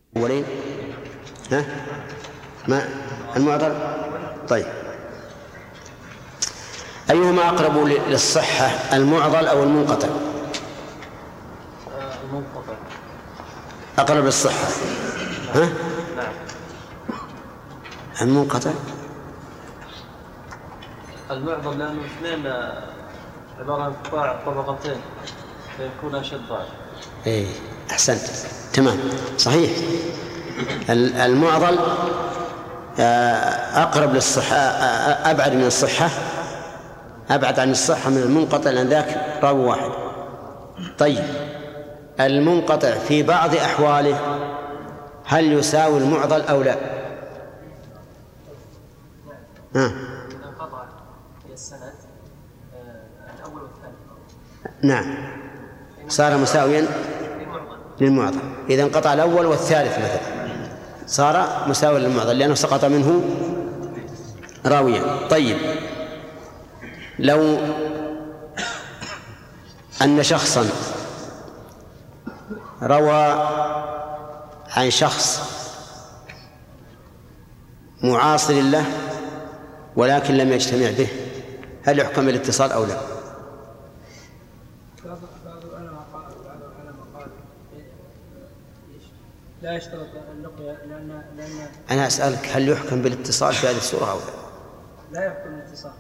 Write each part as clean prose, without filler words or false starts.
أولين ها ما المعضل. طيب أيهما أقرب للصحة المعضل أو المنقطع؟ المنقطع أقرب للصحة. ها؟ نعم. المنقطع المعضل لأنه اثنين عبارة عن انقطاع طبقتين فيكون أشد ضعف. إيه أحسنت تمام صحيح. المعضل أقرب للصحة، أبعد من الصحة، أبعد عن الصحة من المنقطع لأن ذاك راوي واحد. طيب المنقطع في بعض أحواله هل يساوي المعضل أو لا؟ انقطع في السند الأول والثاني. نعم صار مساويا للمعضل. إذا انقطع الأول والثالث مثلا صار مساويا للمعضل لأنه سقط منه راويا. طيب لو أن شخصا روى عن شخص معاصر له ولكن لم يجتمع به، هل يحكم بالاتصال أو لا؟ بعض العلماء قال لا يشترط اللقيا لأن أنا أسألك هل يحكم بالاتصال في هذه السورة أو لا؟ لا يحكم الاتصال.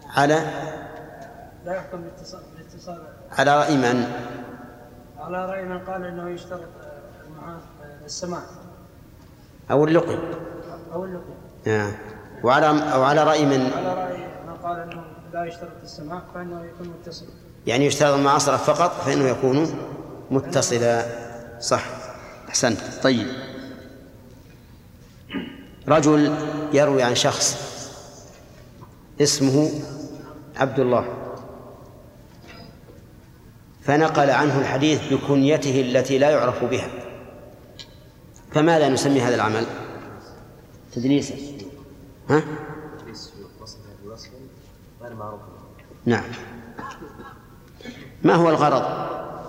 لا يحكم بالاتصال على رأي من؟ على رأي من قال إنه يشترط السماع أو اللقي أو اللقيا. وعلى رأي من؟ على رأي من قال إنه لا يشترط السماع فإنه يكون متصل. يعني يشترط المعاصرة فقط فإنه يكون متصلا. صح أحسنت. طيب رجل يروي عن شخص اسمه عبد الله فنقل عنه الحديث بكنيته التي لا يعرف بها، فماذا نسمي هذا العمل؟ تدليسا. ها؟ نعم. ما هو الغرض؟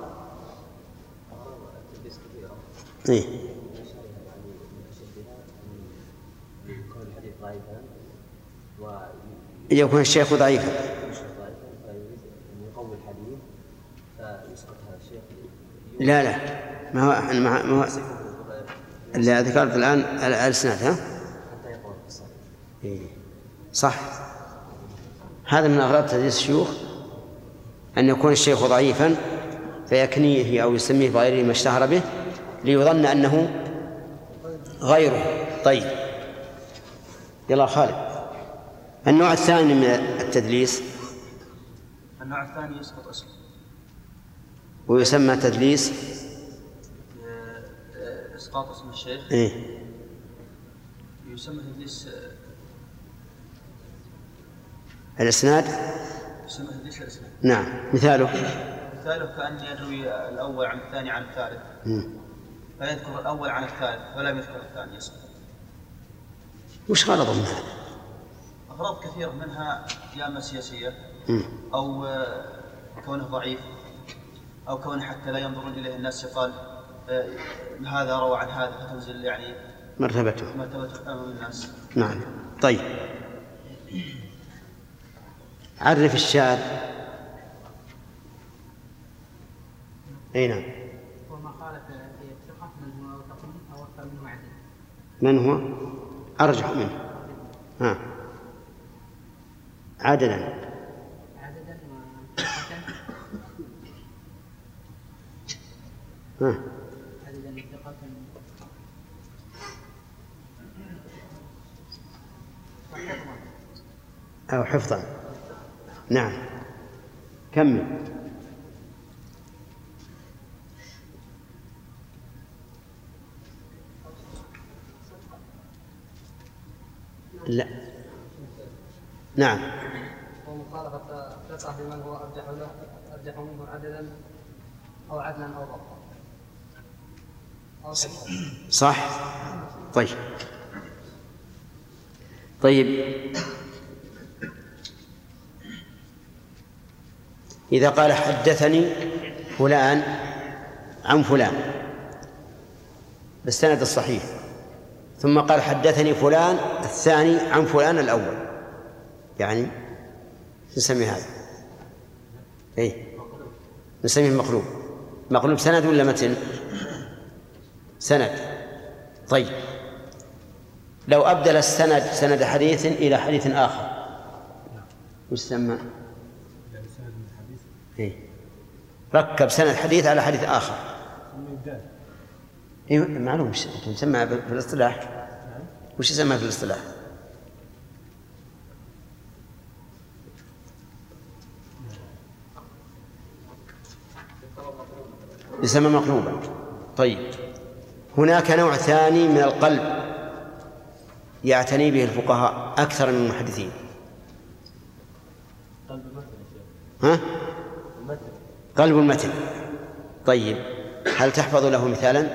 إيه؟ يكون الشيخ ضعيفا لا ما هو اللي ذكرت الآن الأسناد. ها؟ إيه؟ صح. هذا من أغراض تدريس الشيوخ أن يكون الشيخ ضعيفا فيكنيه أو يسميه بغير ما اشتهر به ليظن أنه غيره. طيب يلا خالد. النوع الثاني من التدليس. النوع الثاني يسقط اسمه ويسمى تدليس إسقاط اسم الشيخ. إيه؟ يسمى تدليس الإسناد. يسمى تدليس الإسناد. نعم. مثاله كأن يروي الأول عن الثاني عن الثالث فيذكر الأول عن الثالث ولم يذكر الثاني يسقط. وش غرض من هذا؟ أغراض كثيرة منها يا إما سياسية أو كونه ضعيف أو كونه حتى لا ينظرون إليه الناس يقال هذا روى عن هذا فتنزل يعني مرتبته أمام الناس. نعم. طيب عرف الشاذ. أي نعم. وما خالف في الثقة من هو أوثق أو أكثر منه عدل. من هو أرجح منه؟ عددا وثقة. عددا ثقة أو حفظا. نعم كمل. لا نعم. ومخالفة ثقة بمن هو أرجح منه عددا أو عدلا أو ضبطا. صح. طيب إذا قال حدثني فلان عن فلان بالسند الصحيح، ثم قال حدثني فلان الثاني عن فلان الأول، يعني نسمي هذا نسميه مقلوب. مقلوب سند ولا متن؟ سند. طيب لو أبدل السند سند حديث إلى حديث آخر وش سمى؟ ركب سند حديث على حديث آخر. معلوم وش يسمى في الاصطلاح؟ وش يسمى في الاصطلاح؟ يسمى مقلوبا. طيب هناك نوع ثاني من القلب يعتني به الفقهاء أكثر من المحدثين. قلب المتن. طيب هل تحفظ له مثالا؟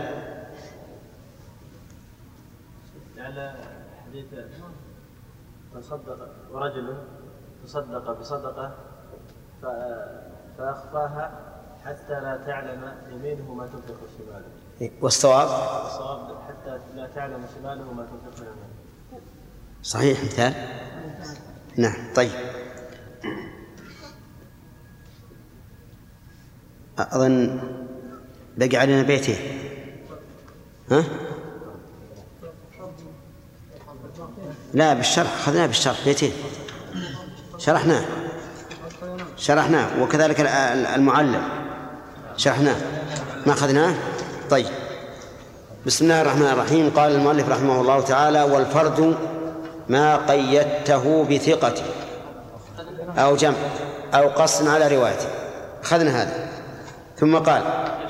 على حديث تصدق ورجل تصدق بصدقة فأخفاها حتى لا تعلم يمينه ما تنفق شماله. والصواب حتى لا تعلم شماله ما تنفق يمينه. صحيح مثال. نعم. طيب أظن بقي علينا بيتين. لا بالشرح أخذناه بالشرح بيتين شرحناه وكذلك المعلم شرحناه ما أخذناه. طيب بسم الله الرحمن الرحيم. قال المؤلف رحمه الله تعالى: والفرد ما قيدته بثقة أو جمع أو قص على روايته. أخذنا هذا. ثم قال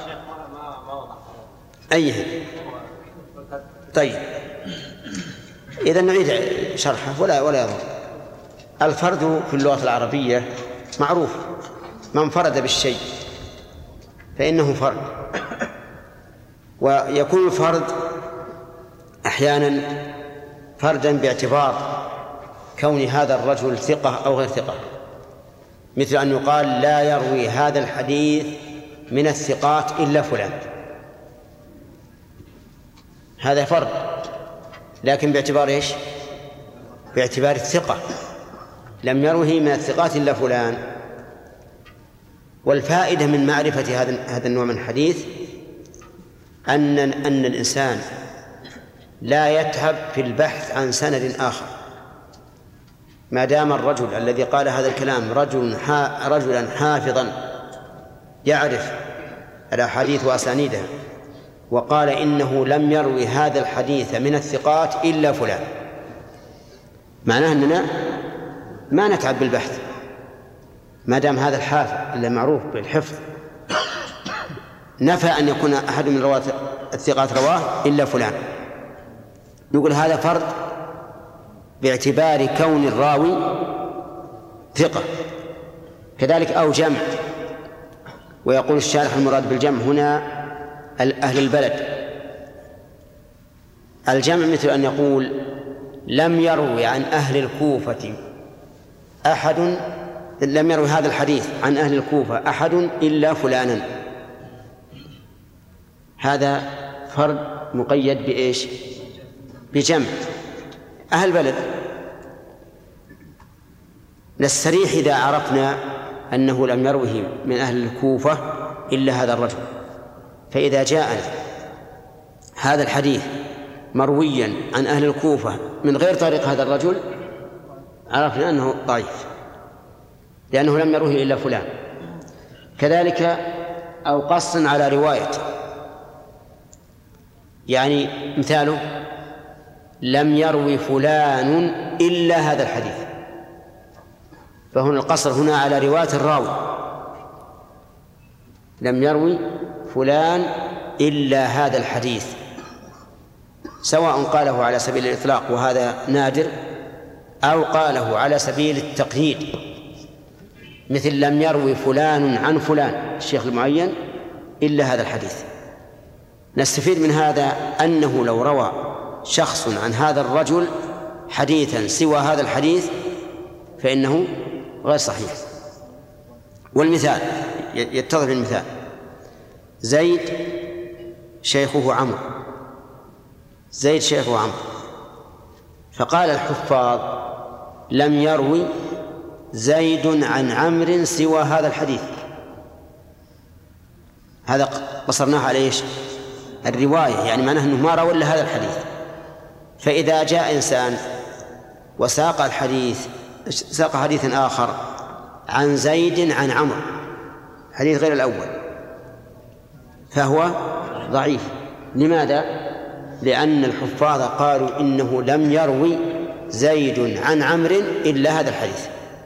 أيه. طيب إذا نعيد شرحه ولا يضر. الفرد في اللغة العربية معروف، من فرد بالشيء فإنه فرد. ويكون الفرد أحيانا فردا باعتبار كون هذا الرجل ثقة أو غير ثقة، مثل أن يقال لا يروي هذا الحديث من الثقات إلا فلان، هذا فرد، لكن باعتبار إيش؟ باعتبار الثقة، لم يروه من الثقات إلا فلان. والفائدة من معرفة هذا النوع من الحديث أن الإنسان لا يتعب في البحث عن سند آخر، ما دام الرجل الذي قال هذا الكلام رجلا حافظا يعرف الأحاديث وأسانيدها، وقال إنه لم يروي هذا الحديث من الثقات إلا فلان، معناه أننا ما نتعب بالبحث ما دام هذا الحافظ اللي معروف بالحفظ نفى أن يكون أحد من رواة الثقات رواه إلا فلان. نقول هذا فرد باعتبار كون الراوي ثقة. كذلك أو جمع، ويقول الشارح المراد بالجمع هنا أهل البلد. الجمع مثل أن يقول لم يروي عن أهل الكوفة أحد، لم يروي هذا الحديث عن أهل الكوفة أحد إلا فلانا. هذا فرد مقيد بإيش؟ بجمع. أهل البلد نستريح إذا عرفنا أنه لم يروه من أهل الكوفة إلا هذا الرجل، فإذا جاءنا هذا الحديث مرويا عن أهل الكوفة من غير طريق هذا الرجل عرفنا أنه ضعيف لأنه لم يروه إلا فلان. كذلك أو قص على رواية، يعني مثاله لم يروي فلان إلا هذا الحديث، فهنا القصر هنا على رواية الراوي، لم يروي فلان إلا هذا الحديث، سواء قاله على سبيل الإطلاق وهذا نادر أو قاله على سبيل التقييد، مثل لم يروي فلان عن فلان الشيخ المعين إلا هذا الحديث. نستفيد من هذا أنه لو روى شخص عن هذا الرجل حديثا سوى هذا الحديث فإنه غير صحيح. والمثال يتضح المثال: زيد شيخه عمرو زيد شيخ وعمر. فقال الحفاظ لم يروي زيد عن عمرو سوى هذا الحديث. هذا قصرناه على ايش؟ الرواية، يعني معناه أنه ما روى إلا هذا الحديث. فإذا جاء إنسان وساق حديثا آخر عن زيد عن عمرو، حديث غير الأول، فهو ضعيف. لماذا؟ لأن الحفاظ قالوا إنه لم يروي زيد عن عمرو إلا هذا الحديث.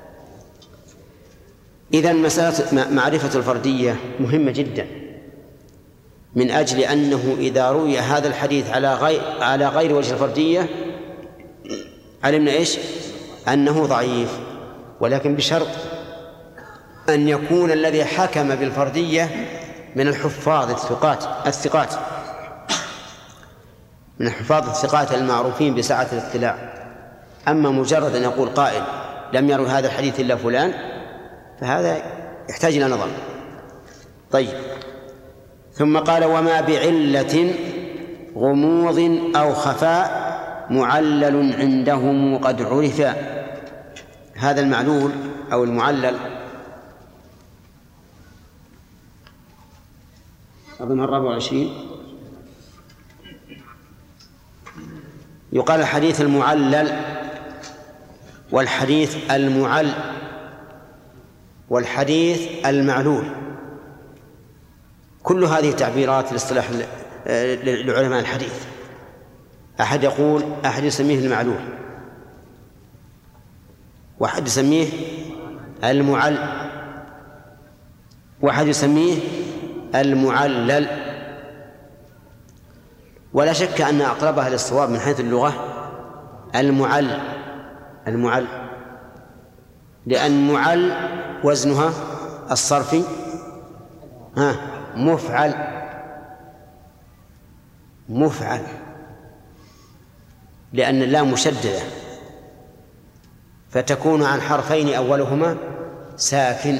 إذن مسألة معرفة الفردية مهمة جدا، من أجل أنه إذا روي هذا الحديث على غير وجه الفردية علمنا إيش؟ أنه ضعيف، ولكن بشرط أن يكون الذي حكم بالفردية من الحفاظ الثقات من الحفاظ الثقات المعروفين بسعة الاطلاع. أما مجرد أن يقول قائل لم يروي هذا الحديث إلا فلان، فهذا يحتاج إلى نظر. طيب، ثم قال وما بعلة غموض أو خفاء معلل عندهم قد عرفا. هذا المعلول أو المعلل أظن 24. يقال الحديث المعلل والحديث المعل والحديث المعلول، كل هذه تعبيرات الاصطلاح لعلماء الحديث. أحد يسميه المعلول، واحد يسميه المعل، واحد يسميه المعلل. ولا شك أن أقربها للصواب من حيث اللغة المعل، لأن معل وزنها الصرفي مفعل، لأن اللام مشددة، فتكون عن حرفين أولهما ساكن.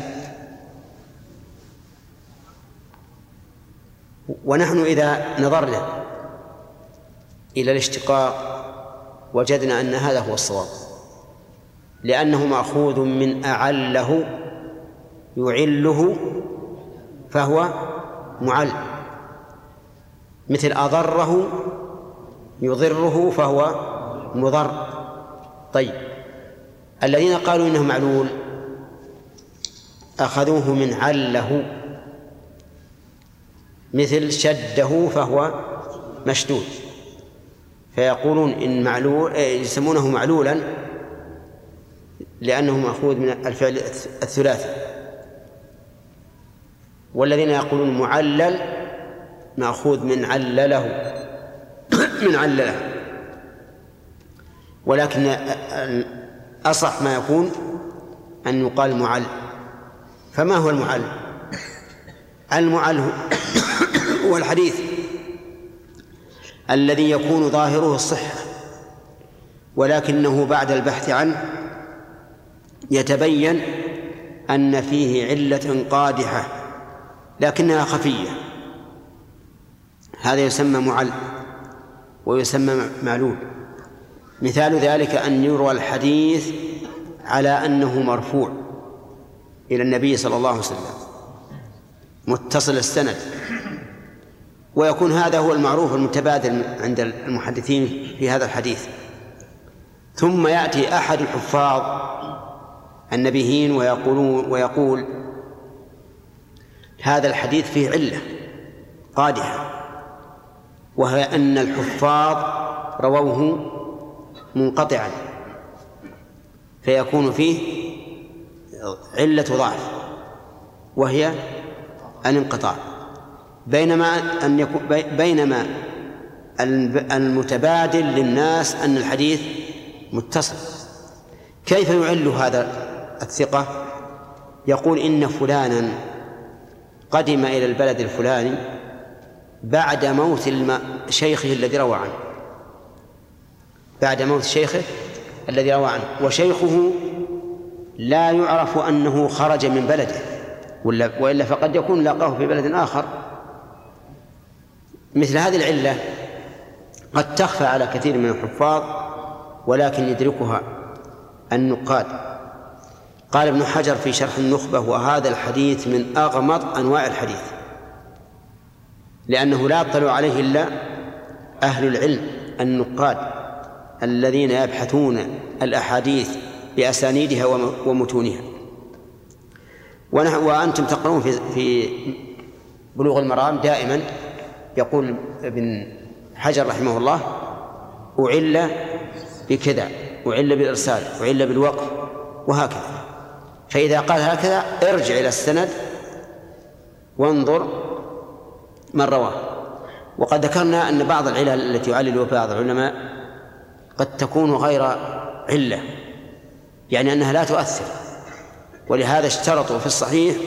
ونحن إذا نظرنا إلى الاشتقاق وجدنا أن هذا هو الصواب، لأنه مأخوذ من أعله يعله فهو معل، مثل أضره يضره فهو مضر. طيب، الذين قالوا إنه معلول أخذوه من عله، مثل شده فهو مشدود، فيقولون إن معلول يسمونه معلولا لأنه مأخوذ من الفعل الثلاثي. والذين يقولون معلل مأخوذ من علله ولكن أصح ما يكون أن يقال معل. فما هو المعل؟ المعل هو الحديث الذي يكون ظاهره الصحة، ولكنه بعد البحث عنه يتبين أن فيه علة قادحة لكنها خفية، هذا يسمى معل ويسمى معلول. مثال ذلك أن يروى الحديث على أنه مرفوع إلى النبي صلى الله عليه وسلم متصل السند، ويكون هذا هو المعروف المتبادل عند المحدثين في هذا الحديث. ثم يأتي أحد الحفاظ النبيين ويقول هذا الحديث فيه علة قادحة، وهي أن الحفاظ رووه منقطعا، فيكون فيه علة ضعف وهي الانقطاع، بينما المتبادل للناس أن الحديث متصل. كيف يعل هذا الثقة؟ يقول إن فلانا قدم إلى البلد الفلاني بعد موت شيخه الذي روى عنه، وشيخه لا يعرف أنه خرج من بلده، وإلا فقد يكون لاقاه في بلد آخر. مثل هذه العلة قد تخفى على كثير من الحفاظ ولكن يدركها النقاد. قال ابن حجر في شرح النخبة: وهذا الحديث من أغمض أنواع الحديث، لأنه لا يطلع عليه إلا أهل العلم النقاد الذين يبحثون الأحاديث بأسانيدها ومتونها. وأنتم تقرؤون في بلوغ المرام دائما يقول ابن حجر رحمه الله: أعل بكذا، أعل بالإرسال، أعل بالوقف، وهكذا. فإذا قال هكذا ارجع إلى السند وانظر من رواه. وقد ذكرنا أن بعض العلل التي يعلل بعض العلماء قد تكون غير علة، يعني أنها لا تؤثر، ولهذا اشترطوا في الصحيح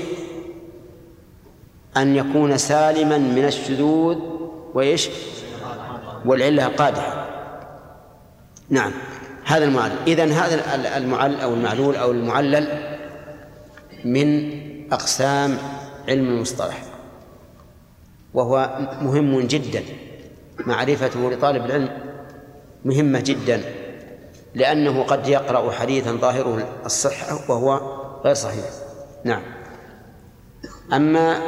أن يكون سالما من الشذوذ والعلة قادحة. نعم، هذا المعلل. إذن هذا المعلل أو المعلول أو المعلل من أقسام علم المصطلح، وهو مهم جدا، معرفته لطالب العلم مهمة جدا، لأنه قد يقرأ حديثا ظاهره الصحة وهو غير صحيح. نعم. أما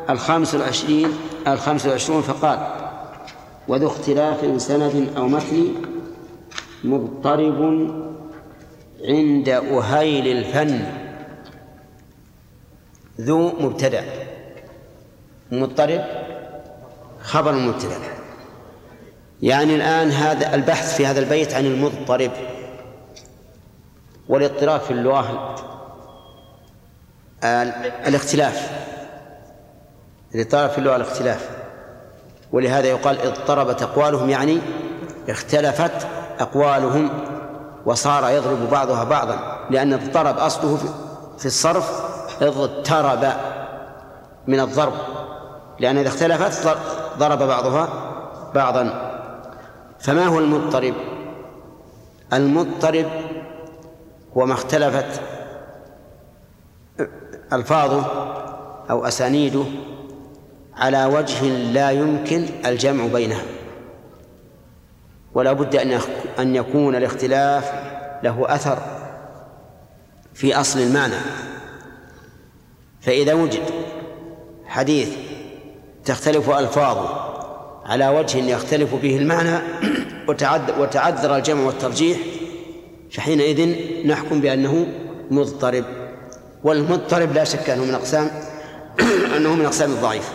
25 فقال: وذو اختلاف سند أو متن مضطرب عند أهيل الفن. ذو مبتدأ، مضطرب خبر مبتدأ. يعني الآن هذا البحث في هذا البيت عن المضطرب، والاضطراب في اللغة الاختلاف، الاضطراب في اللغة الاختلاف، ولهذا يقال اضطربت أقوالهم، يعني اختلفت أقوالهم وصار يضرب بعضها بعضا، لأن اضطرب أصله في الصرف اضطرب من الضرب، لأن إذا اختلفت ضرب بعضها بعضا. فما هو المضطرب؟ المضطرب هو ما اختلفت ألفاظه أو أسانيده على وجه لا يمكن الجمع بينها، ولا بد أن يكون الاختلاف له أثر في أصل المعنى. فإذا وجد حديث تختلف ألفاظه على وجه يختلف به المعنى وتعذر الجمع والترجيح، فحينئذ نحكم بأنه مضطرب. والمضطرب لا شك أنه من أقسام الضعيف.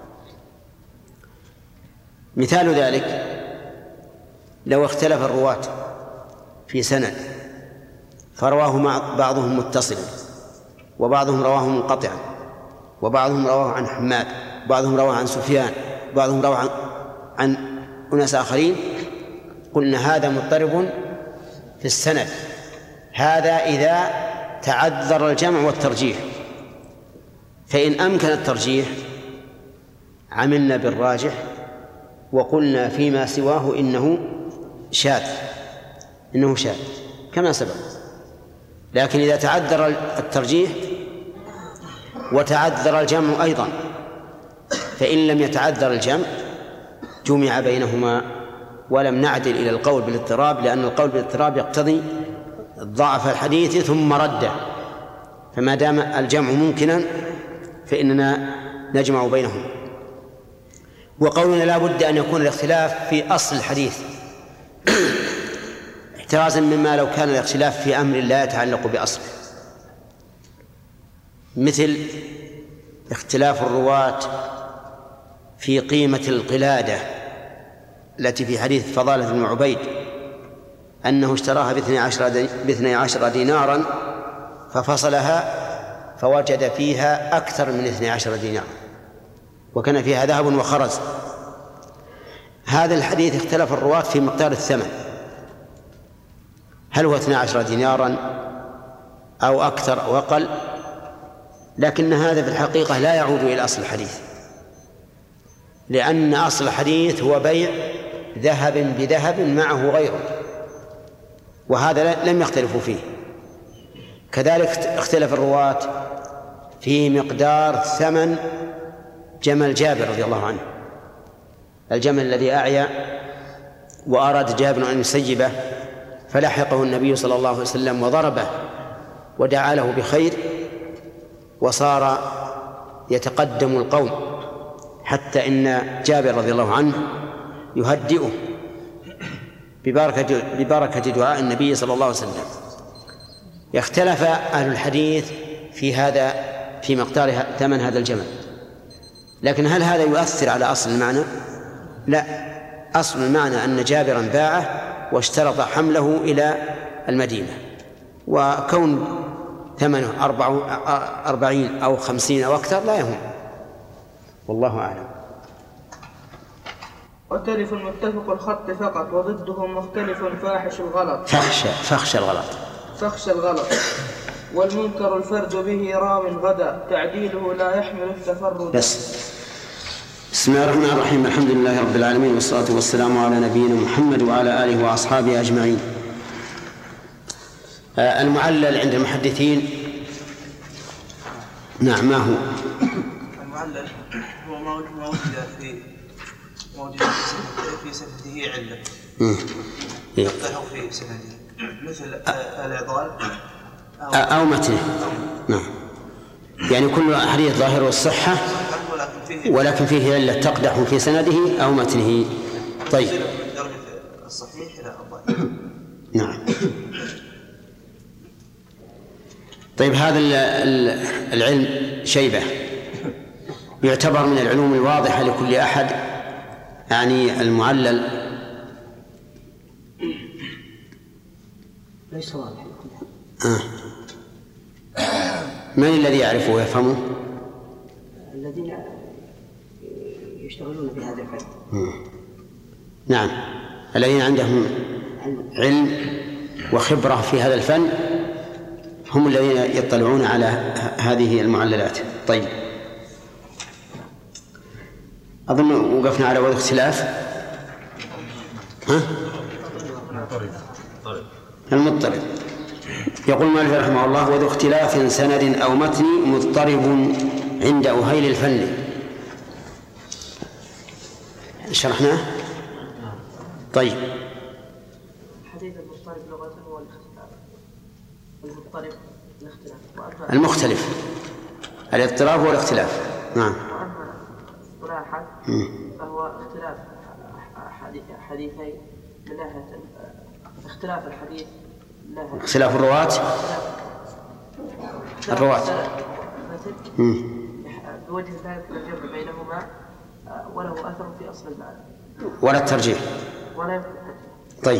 مثال ذلك: لو اختلف الرواة في سند فرواه بعضهم متصلا، وبعضهم رواه منقطعا، وبعضهم رواه عن حماد، وبعضهم رواه عن سفيان، وبعضهم رواه عن أناس آخرين، قلنا هذا مضطرب في السند. هذا إذا تعذر الجمع والترجيح. فإن أمكن الترجيح عملنا بالراجح وقلنا فيما سواه إنه شاذ كما سبق. لكن إذا تعذر الترجيح وتعذر الجمع أيضا، فإن لم يتعذر الجمع جمع بينهما ولم نعدل إلى القول بالاضطراب، لأن القول بالاضطراب يقتضي ضعف الحديث ثم رده، فما دام الجمع ممكنا فإننا نجمع بينهم. وقولنا لا بد أن يكون الاختلاف في أصل الحديث احترازا مما لو كان الاختلاف في أمر لا يتعلق بأصله، مثل اختلاف الرواة في قيمة القلادة التي في حديث فضالة بن عبيد أنه اشتراها ب12 دينارا ففصلها فوجد فيها أكثر من 12 دينار وكان فيها ذهب وخرز. هذا الحديث اختلف الرواة في مقدار الثمن، هل هو 12 دينارا أو أكثر أو أقل، لكن هذا في الحقيقة لا يعود إلى أصل الحديث، لأن أصل الحديث هو بيع ذهب بذهب معه غيره، وهذا لم يختلفوا فيه. كذلك اختلف الرواة في مقدار ثمن جمل جابر رضي الله عنه، الجمل الذي أعيا وأراد جابر أن يسيبه فلحقه النبي صلى الله عليه وسلم وضربه ودعا له بخير، وصار يتقدم القوم حتى إن جابر رضي الله عنه يهدئه ببركة دعاء النبي صلى الله عليه وسلم. اختلف أهل الحديث في مقدار ثمن هذا الجمل، لكن هل هذا يؤثر على أصل المعنى؟ لا، أصل المعنى أن جابرا باعه واشترط حمله إلى المدينة، وكون ثمنه 40 أو 50 أو أكثر لا يهم، والله أعلم. وتلف متفق الخط فقط، وضده مختلف فاحش الغلط. فخش الغلط. والمنكر الفرد به راو غدا، تعديله لا يحمل التفرد. بسم الله الرحمن الرحيم، الحمد لله رب العالمين، والصلاة والسلام على نبينا محمد وعلى آله وأصحابه أجمعين. المعلل عند المحدثين نعم، ما هو؟ المعلل هو ما وجد في سنده علة يقتله في سنده، مثل الإعضال أو متنه. نعم، يعني كل حديث ظاهره الصحة ولكن فيه علة تقدح في سنده أو متنه. طيب، درجة الصحيح إلى الضعيف. نعم. طيب، هذا العلم شيبة يعتبر من العلوم الواضحة لكل أحد، يعني المعلل ليس واضح. من الذي يعرفه ويفهمه؟ الذين يشتغلون بهذا الفن. نعم، الذين عندهم علم وخبرة في هذا الفن هم الذين يطلعون على هذه المعللات. طيب، أظن وقفنا على وجه اختلاف المضطرب. يقول مالك رحمه الله: وذو اختلاف سند أو متن مضطرب عند أهيل الفن. شرحناه. طيب، حديث المضطرب لغة هو الاختلاف، المضطرب الاختلاف، المختلف الاضطراب والاختلاف. نعم. وأما اصطلاحا فهو اختلاف حديثين من ناحية اختلاف الحديث، اختلاف الرواة بوجه ذلك الجمع بينهما وله أثر في أصل المعنى ولا الترجيح. طيب،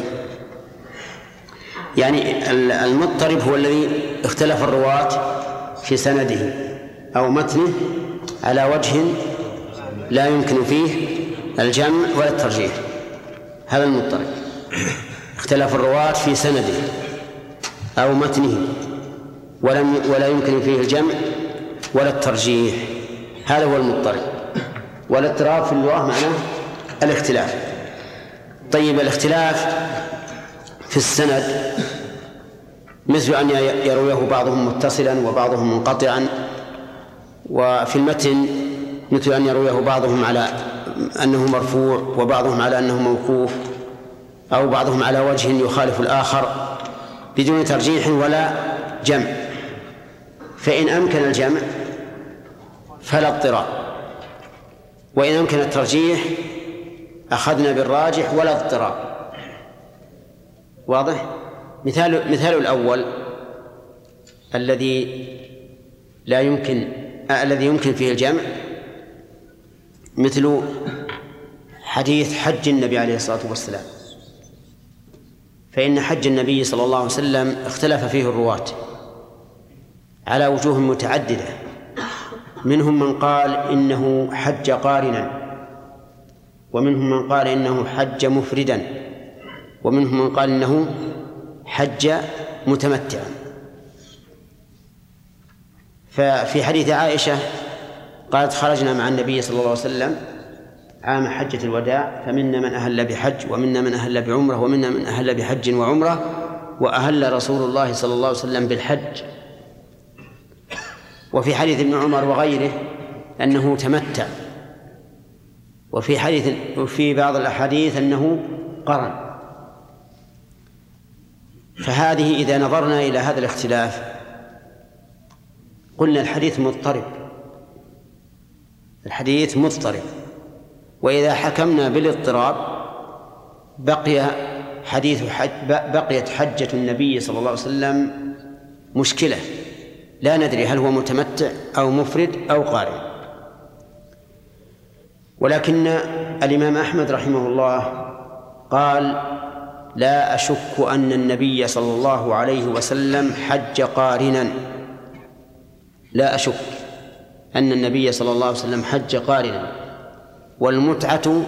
يعني المضطرب هو الذي اختلف الرواة في سنده أو متنه على وجه لا يمكن فيه الجمع ولا الترجيح، هذا المضطرب. اختلف الرواة في سنده أو متنه ولا يمكن فيه الجمع ولا الترجيح، هذا هو المضطرب. والاضطراب في اللغة معناه الاختلاف. طيب، الاختلاف في السند مثل أن يرويه بعضهم متصلا وبعضهم منقطعا، وفي المتن مثل أن يرويه بعضهم على أنه مرفوع وبعضهم على أنه موقوف، أو بعضهم على وجه يخالف الآخر بدون ترجيح ولا جمع. فإن أمكن الجمع فلا اضطراب، وإن أمكن الترجيح أخذنا بالراجح ولا اضطراب. واضح؟ مثال الأول الذي يمكن فيه الجمع مثل حديث حج النبي عليه الصلاة والسلام، فإن حج النبي صلى الله عليه وسلم اختلف فيه الرواة على وجوه متعددة، منهم من قال إنه حج قارنا، ومنهم من قال إنه حج مفردا، ومنهم من قال إنه حج متمتعا. ففي حديث عائشة قالت: خرجنا مع النبي صلى الله عليه وسلم عام حجة الوداع، فمنا من أهل بحج ومنا من أهل بعمرة ومنا من أهل بحج وعمرة، وأهل رسول الله صلى الله عليه وسلم بالحج. وفي حديث ابن عمر وغيره أنه تمتع، وفي بعض الأحاديث أنه قرن. فهذه إذا نظرنا إلى هذا الاختلاف قلنا الحديث مضطرب. وإذا حكمنا بالاضطراب بقيت حجة النبي صلى الله عليه وسلم مشكلة، لا ندري هل هو متمتع أو مفرد أو قارن. ولكن الإمام أحمد رحمه الله قال: لا أشك أن النبي صلى الله عليه وسلم حج قارنا، لا أشك أن النبي صلى الله عليه وسلم حج قارنا، والمتعة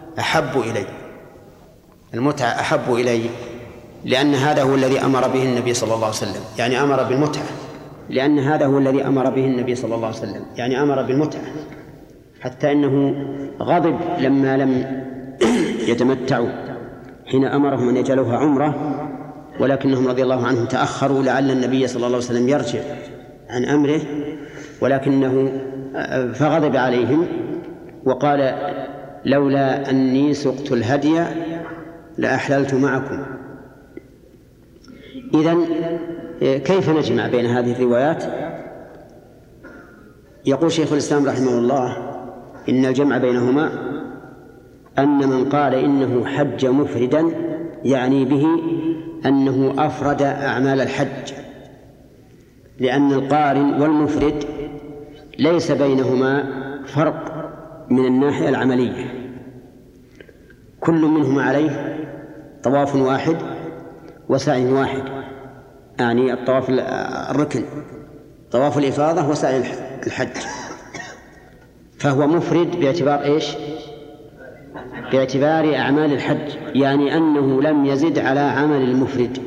أحب إلي، لأن هذا هو الذي أمر به النبي صلى الله عليه وسلم، يعني أمر بالمتعة، لأن هذا هو الذي أمر به النبي صلى الله عليه وسلم، يعني أمر بالمتعة، حتى إنه غضب لما لم يتمتعوا حين أمرهم أن يجعلوها عمرة، ولكنهم رضي الله عنهم تأخروا لعل النبي صلى الله عليه وسلم يرجع عن أمره، ولكنه فغضب عليهم وقال: لولا أني سقت الهدي لأحللت معكم. إذن كيف نجمع بين هذه الروايات؟ يقول شيخ الإسلام رحمه الله: إن الجمع بينهما أن من قال إنه حج مفردا يعني به أنه أفرد أعمال الحج، لأن القارن والمفرد ليس بينهما فرق من الناحية العملية، كل منهما عليه طواف واحد وسعي واحد، يعني الطواف الركن، طواف الإفاضة وسعي الحج، فهو مفرد باعتبار إيش؟ باعتبار أعمال الحج، يعني أنه لم يزد على عمل المفرد.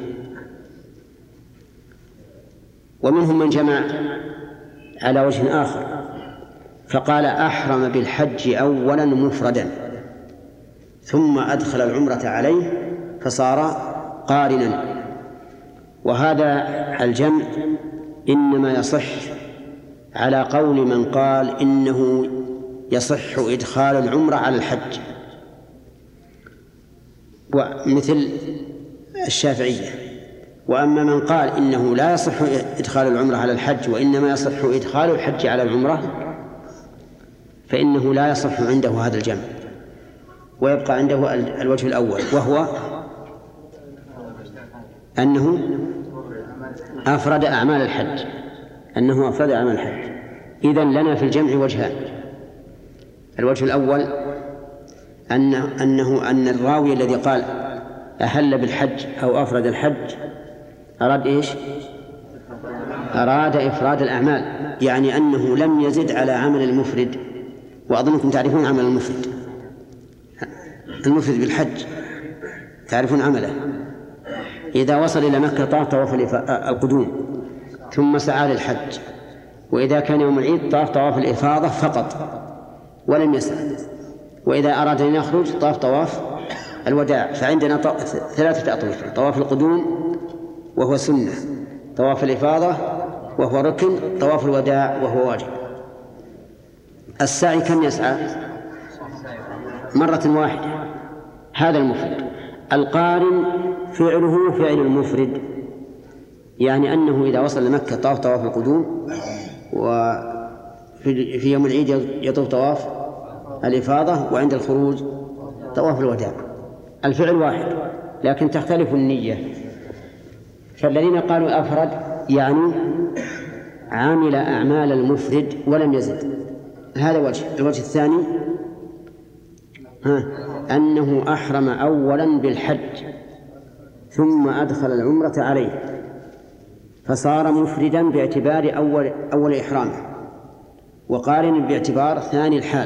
ومنهم من جمع على وجه آخر فقال: أحرم بالحج أولا مفردا ثم أدخل العمرة عليه فصار قارنا. وهذا الجمع إنما يصح على قول من قال إنه يصح إدخال العمرة على الحج، ومثل الشافعية. وأما من قال إنه لا يصح إدخال العمرة على الحج وإنما يصح إدخال الحج على العمرة فإنه لا يصح عنده هذا الجمع، ويبقى عنده الوجه الأول، وهو أنه أفرد أعمال الحج، إذن لنا في الجمع وجهان: الوجه الأول أن الراوي الذي قال أهل بالحج أو أفرد الحج أراد إيش؟ أراد إفراد الأعمال، يعني أنه لم يزد على عمل المفرد. وأظنكم تعرفون عمل المفرد بالحج، تعرفون عمله: إذا وصل إلى مكة طاف القدوم ثم سعى للحج، وإذا كان يوم العيد طاف الإفاضة فقط ولم يسعى، وإذا أراد أن يخرج طواف الوداع. فعندنا 3 أطوفة: طواف القدوم وهو سنة، طواف الإفاضة وهو ركن، طواف الوداع وهو واجب. السعي كم يسعى؟ مرة واحدة، هذا المفرد. القارن فعله فعل المفرد، يعني أنه إذا وصل لمكة طواف القدوم، وفي يوم العيد يطوف طواف الإفاضة، وعند الخروج طواف الوداع. الفعل واحد لكن تختلف النية. فالذين قالوا أفرد يعني عامل أعمال المفرد ولم يزد، هذا وجه. الوجه الثاني أنه أحرم أولا بالحج ثم أدخل العمرة عليه فصار مفردا باعتبار أول إحرامه، وقارن باعتبار ثاني الحال.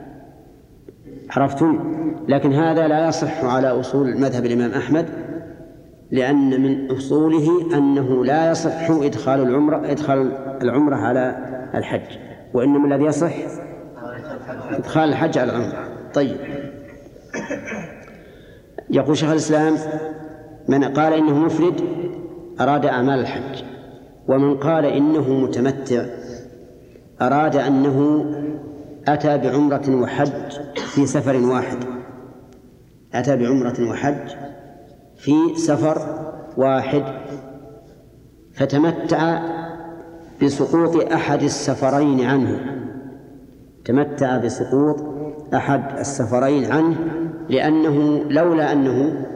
عرفتم؟ لكن هذا لا يصح على أصول مذهب الإمام أحمد، لأن من أصوله أنه لا يصح إدخال العمرة على الحج، وإنما الذي يصح إدخال الحج على العمرة. طيب، يقول شيخ الإسلام: من قال إنه مفرد أراد أعمال الحج، ومن قال إنه متمتع أراد أنه أتى بعمرة وحج في سفر واحد، أتى بعمرة وحج في سفر واحد فتمتع بسقوط أحد السفرين عنه، تمتع بسقوط أحد السفرين عنه، لأنه لولا أنه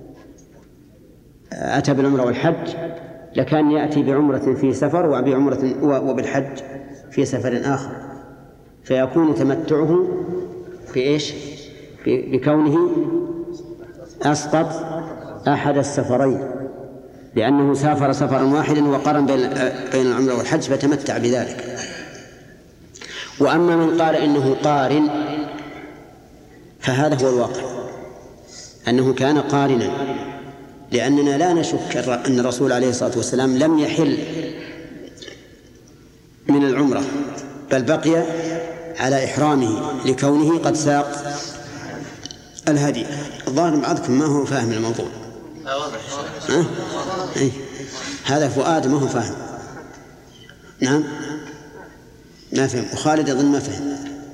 أتى بالعمرة والحج لكان يأتي بعمرة في سفر وبالحج في سفر آخر، فيكون تمتعه بإيش؟ بكونه أسقط أحد السفرين، لأنه سافر سفرا واحدا وقرن بين العمرة والحج فتمتع بذلك. وأما من قال إنه قارن فهذا هو الواقع، أنه كان قارنا، لأننا لا نشك أن الرسول عليه الصلاة والسلام لم يحل من العمرة بل بقي على إحرامه لكونه قد ساق الهدي. الظاهر بعضكم ما هو فاهم الموضوع. هذا فؤاد ما هو فاهم. نعم ما فهم، وخالد أظن ما فهم.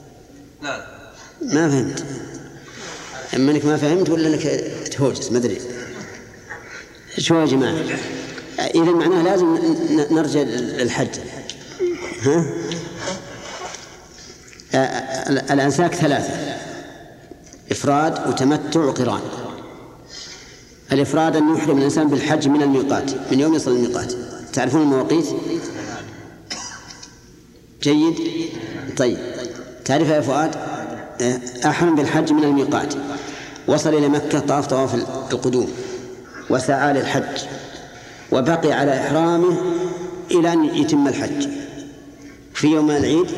ما فهمت. أما أنك ما فهمت ولا لك تهوجس ما أدري شو يا جماعة. إذا معناه لازم نرجع للحج. الأنساك ثلاثة: إفراد وتمتع وقران. الإفراد أن يحرم الإنسان بالحج من الميقات، من يوم يصل الميقات. تعرفون المواقيت؟ جيد. طيب تعرف يا فؤاد؟ أحرم بالحج من الميقات، وصل إلى مكة طواف القدوم وسعى للحج وبقي على إحرامه إلى أن يتم الحج. في يوم العيد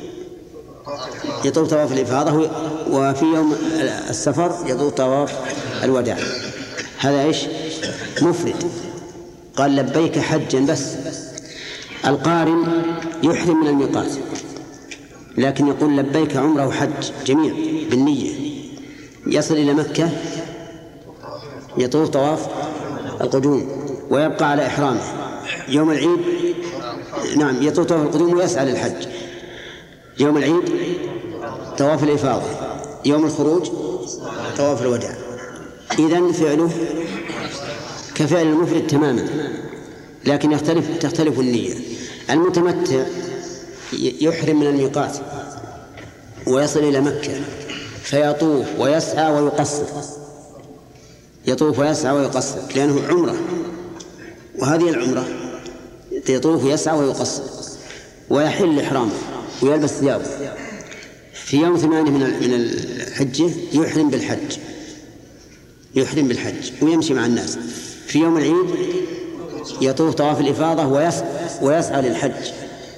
يطوف طواف الإفاضة، وفي يوم السفر يطوف طواف الوداع. هذا إيش؟ مفرد. قال لبيك حجا بس. القارن يحرم من الميقات لكن يقول لبيك عمره وحج جميع بالنية، يصل إلى مكة يطوف طواف القدوم ويبقى على إحرامه. يوم العيد نعم يطوف طواف القدوم ويسعى للحج. يوم العيد طواف الإفاضة، يوم الخروج طواف الوداع. إذن فعله كفعل المفرد تماما، لكن تختلف النية. المتمتع يحرم من الميقات ويصل إلى مكة فيطوف ويسعى ويقصر، يطوف ويسعى ويقصر لأنه عمرة، وهذه العمرة يطوف ويسعى ويقصر ويحل إحرامه ويلبس ثيابه. في يوم 8 من الحجة يحرم بالحج ويمشي مع الناس. في يوم العيد يطوف طواف الإفاضة ويسعى للحج.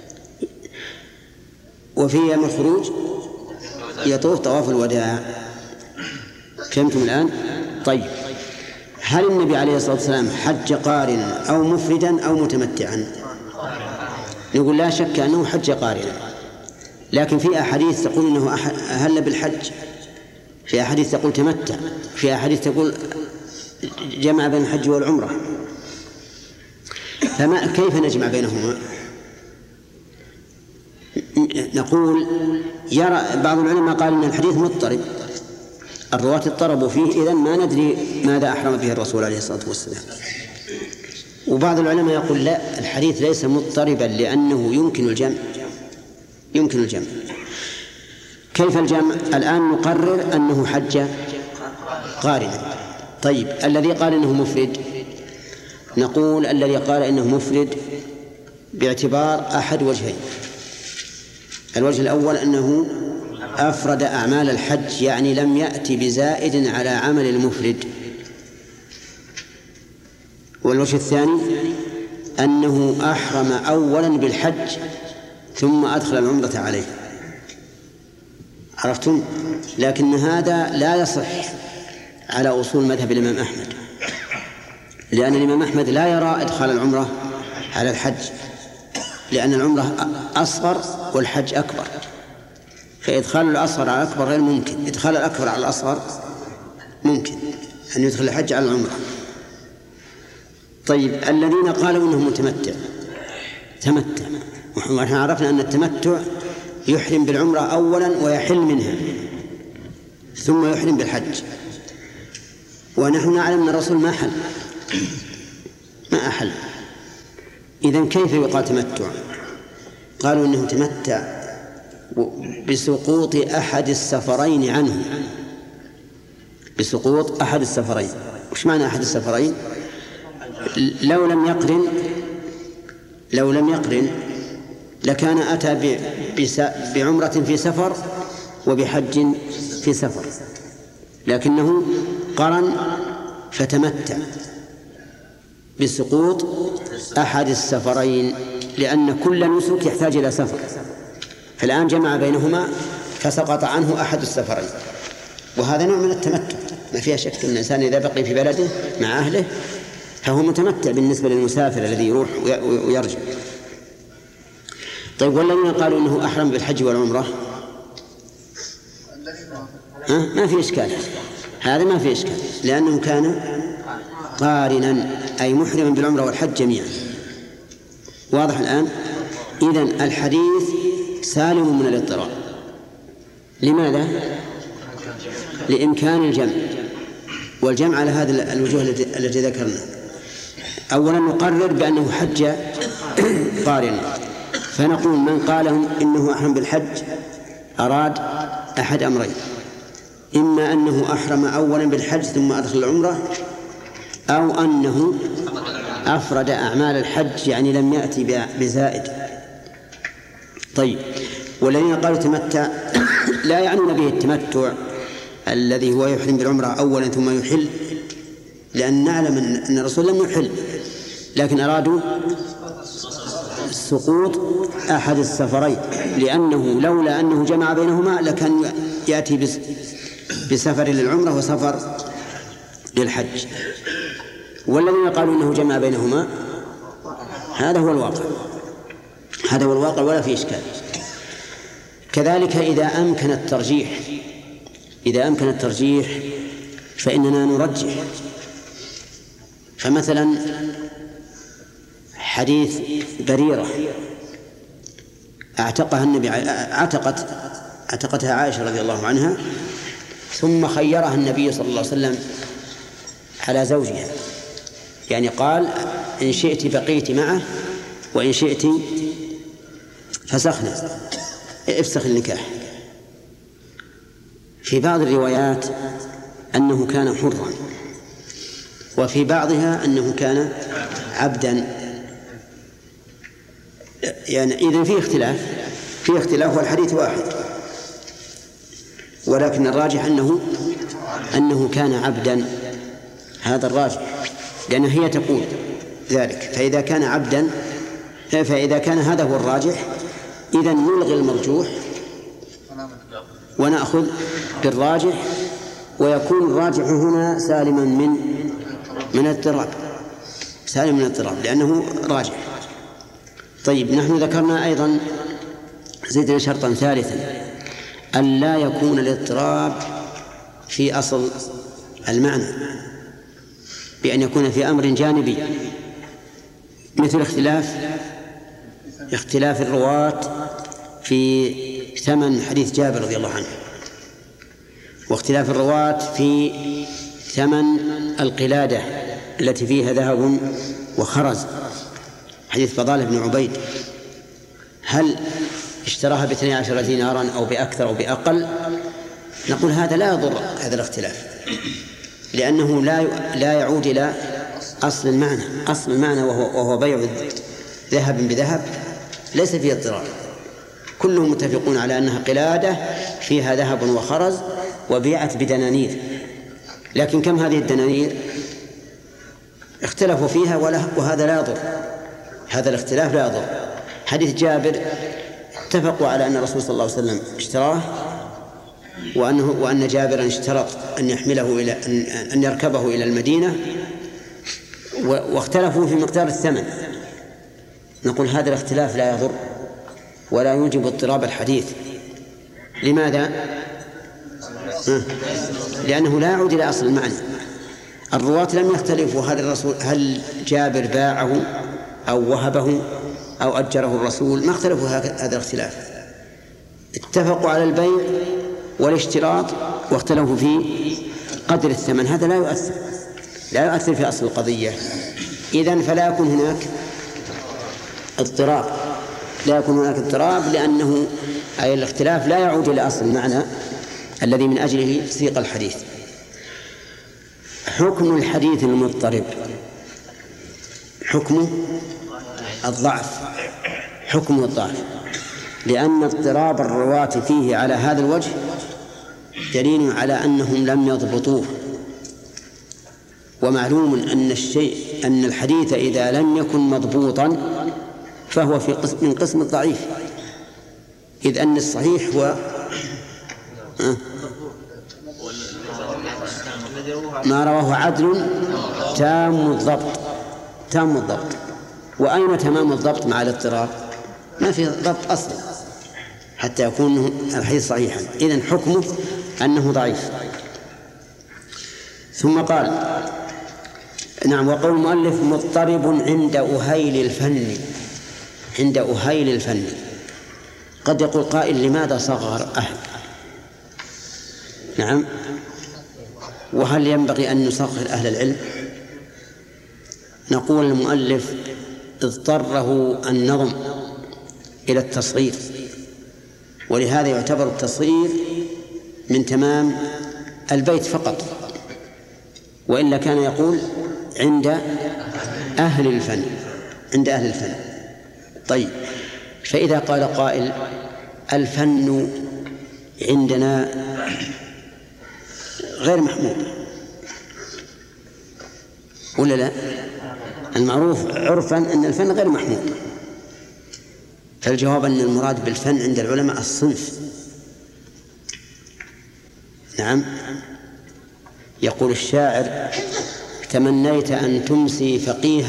وفي يوم الخروج يطوف طواف الوداع. فهمتم الآن؟ طيب هل النبي عليه الصلاة والسلام حج قارنا أو مفردا أو متمتعا؟ نقول لا شك أنه حج قارنا، لكن في أحاديث تقول أنه أهل بالحج، في أحاديث تقول تمتع، في أحاديث تقول جمع بين الحج والعمرة. كيف نجمع بينهما؟ نقول يرى بعض العلماء قال إن الحديث مضطرب، الرواة اضطربوا فيه، إذن ما ندري ماذا أحرم به الرسول عليه الصلاة والسلام. وبعض العلماء يقول لا، الحديث ليس مضطربا لأنه يمكن الجمع. كيف الجمع؟ الآن نقرر أنه حج قارنا. طيب الذي قال إنه مفرد، نقول الذي قال إنه مفرد باعتبار أحد وجهين. الوجه الأول أنه أفرد أعمال الحج، يعني لم يأتي بزائد على عمل المفرد. والوجه الثاني أنه أحرم أولا بالحج ثم أدخل العمرة عليه. عرفتم؟ لكن هذا لا يصح على أصول مذهب الإمام أحمد، لأن الإمام أحمد لا يرى إدخال العمرة على الحج، لأن العمرة أصغر والحج أكبر، فإدخال الأصغر على الأكبر غير ممكن. إدخال الأكبر على الأصغر ممكن، أن يدخل الحج على العمرة. طيب الذين قالوا إنه تمتع، ونحن عرفنا أن التمتع يحرم بالعمرة أولا ويحل منها ثم يحرم بالحج. ونحن نعلم أن الرسول ما أحل. إذن كيف يقال تمتع؟ قالوا إنه تمتع بسقوط أحد السفرين عنه، بسقوط أحد السفرين. وش معنى أحد السفرين؟ لو لم يقرن لكان أتى بعمرة في سفر وبحج في سفر، لكنه قرن فتمتع بسقوط أحد السفرين، لأن كل نسك يحتاج إلى سفر، فالآن جمع بينهما فسقط عنه أحد السفرين، وهذا نوع من التمتع ما فيها شك. أن الإنسان إذا بقي في بلده مع أهله فهو متمتع بالنسبة للمسافر الذي يروح ويرجع. طيب والذين قالوا إنه أحرم بالحج والعمرة ما في إشكال، هذا ما في إشكال، لأنه كان قارنا أي محرما بالعمرة والحج جميعا. واضح الآن؟ إذن الحديث سالم من الاضطراب. لماذا؟ لإمكان الجمع، والجمع على هذه الوجوه التي ذكرنا. أولا نقرر بأنه حج قارنا، فنقول من قال إنه أحرم بالحج أراد أحد أمرين: إما أنه أحرم أولا بالحج ثم أدخل العمرة، أو أنه أفرد أعمال الحج يعني لم يأتي بزائد. طيب، والذين قالوا تمتع لا يعنون به التمتع الذي هو يحرم بالعمرة أولا ثم يحل، لأن نعلم أن الرسول لم يحل، لكن أرادوا سقوط أحد السفرين، لأنه لولا أنه جمع بينهما لكان يأتي بسفر للعمرة وسفر للحج. والذين قالوا إنه جمع بينهما هذا هو الواقع ولا في إشكال. كذلك إذا أمكن الترجيح فإننا نرجح. فمثلا حديث بريرة اعتقتها عائشة رضي الله عنها، ثم خيرها النبي صلى الله عليه وسلم على زوجها، يعني قال إن شئت بقيت معه وإن شئت فسخنا، افسخ النكاح. في بعض الروايات أنه كان حرا، وفي بعضها أنه كان عبدا. يعني إذن في اختلاف والحديث واحد، ولكن الراجح أنه كان عبدا، هذا الراجح، لأن هي تقول ذلك. فإذا كان عبدا، فإذا كان هذا هو الراجح، إذن نلغي المرجوح ونأخذ بالراجح، ويكون الراجح هنا سالما من الاضطراب لأنه راجح. طيب، نحن ذكرنا أيضا زدنا شرطا ثالثا: أن لا يكون الاضطراب في أصل المعنى، بأن يكون في أمر جانبي، مثل اختلاف الرواة في ثمن حديث جابر رضي الله عنه، واختلاف الرواة في ثمن القلادة التي فيها ذهب وخرز، حديث فضالة بن عبيد، هل اشتراها ب12 دينارا أو بأكثر أو بأقل؟ نقول هذا لا يضر هذا الاختلاف، لأنه لا يعود إلى أصل المعنى وهو بيع ذهب بذهب، ليس فيه اضطرار. كلهم متفقون على أنها قلادة فيها ذهب وخرز وبيعت بدنانير، لكن كم هذه الدنانير؟ اختلفوا فيها، وهذا لا يضر، هذا الاختلاف لا يضر. حديث جابر اتفقوا على أن الرسول صلى الله عليه وسلم اشتراه، وأن جابرا اشترط أن يحمله أن يركبه إلى المدينة، واختلفوا في مقدار الثمن. نقول هذا الاختلاف لا يضر ولا يوجب اضطراب الحديث. لماذا؟ لأنه لا يعود إلى أصل المعنى. الرواة لم يختلفوا هل جابر باعه أو وهبه أو أجره الرسول، ما اختلفوا هذا الاختلاف، اتفقوا على البيع والاشتراط واختلفوا في قدر الثمن هذا لا يؤثر في أصل القضية. إذن فلا يكون هناك اضطراب، لأنه أي الاختلاف لا يعود إلى أصل المعنى الذي من أجله سيق الحديث. حكم الحديث المضطرب حكمه الضعف، لأن اضطراب الرواة فيه على هذا الوجه دليل على أنهم لم يضبطوه. ومعلوم أن الحديث إذا لم يكن مضبوطا فهو من قسم الضعيف، إذ أن الصحيح هو ما رواه عدل تام الضبط. وأين تمام الضبط مع الاضطراب؟ ما في ضبط أصلا حتى يكون الحديث صحيحا. إذن حكمه أنه ضعيف. ثم قال نعم، وقول المؤلف مضطرب عند أهيل الفن. قد يقول قائل لماذا صغر أهل؟ نعم، وهل ينبغي أن نصغر أهل العلم؟ نقول المؤلف اضطره النظم إلى التصغير، ولهذا يعتبر التصغير من تمام البيت فقط، وإلا كان يقول عند أهل الفن. طيب، فإذا قال قائل الفن عندنا غير محمود ولا لا؟ المعروف عرفا أن الفن غير محمود، فالجواب أن المراد بالفن عند العلماء الصنف. نعم، يقول الشاعر تمنيت أن تمسي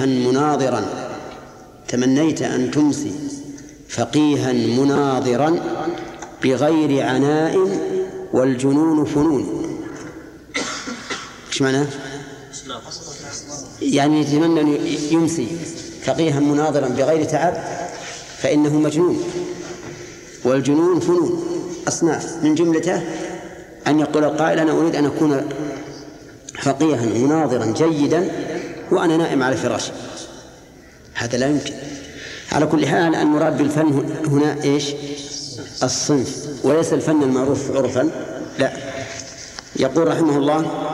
فقيها مناظرا بغير عناء والجنون فنون. إيش معناه؟ يعني يتمنى أن يمسي فقيها مناظرا بغير تعب فإنه مجنون، والجنون فنون أصناف، من جملته أن يقول القائل أنا أريد أن أكون فقيها مناظرا جيدا وأنا نائم على فراشي. هذا لا يمكن. على كل حال المراد بالفن هنا إيش؟ الصنف، وليس الفن المعروف عرفا، لا. يقول رحمه الله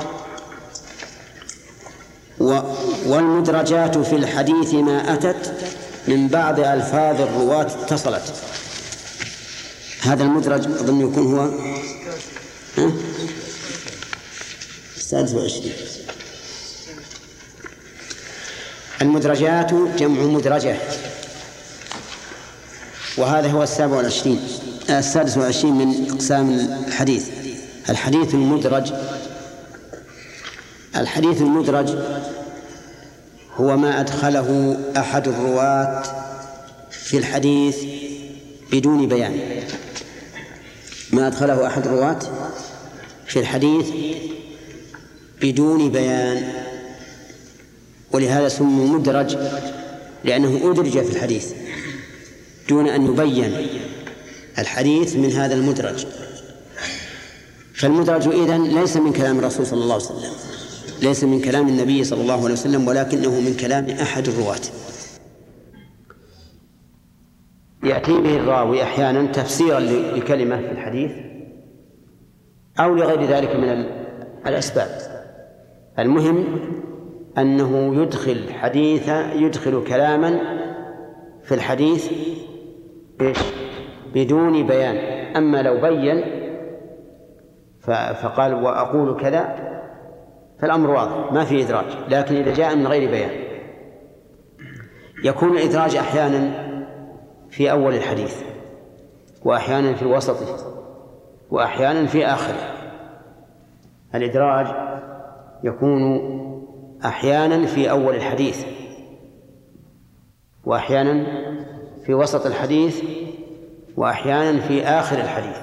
والمدرجات في الحديث ما أتت من بعض ألفاظ الرواة اتصلت. هذا المدرج أظن يكون هو 26. المدرجات جمع مدرجة، وهذا هو 26 من أقسام الحديث. الحديث المدرج هو ما أدخله أحد الرواة في الحديث بدون بيان. ولهذا سمي مدرج، لأنه أدرج في الحديث دون أن يبين الحديث من هذا المدرج. فالمدرج إذن ليس من كلام الرسول صلى الله عليه وسلم، ليس من كلام النبي صلى الله عليه وسلم، ولكنه من كلام أحد الرواة. يأتي به الراوي أحيانا تفسيرا لكلمة في الحديث أو لغير ذلك من الأسباب. المهم أنه يدخل كلاما في الحديث بدون بيان. أما لو بين فقال وأقول كذا فالأمر واضح ما في إدراج، لكن إذا جاء من غير بيان يكون الإدراج أحيانا في أول الحديث، وأحيانا في وسطه، وأحيانا في آخره. الإدراج يكون أحيانا في أول الحديث، وأحيانا في وسط الحديث، وأحيانا في آخر الحديث.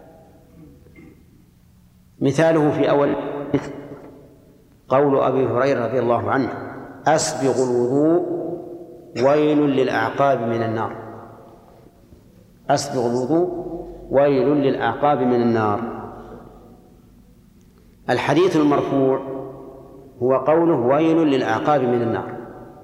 مثاله في أول قول أبي هريرة رضي الله عنه أسبغ الوضوء ويل للأعقاب من النار. أسبغ الوضوء ويل للأعقاب من النار. الحديث المرفوع هو قوله ويل للأعقاب من النار.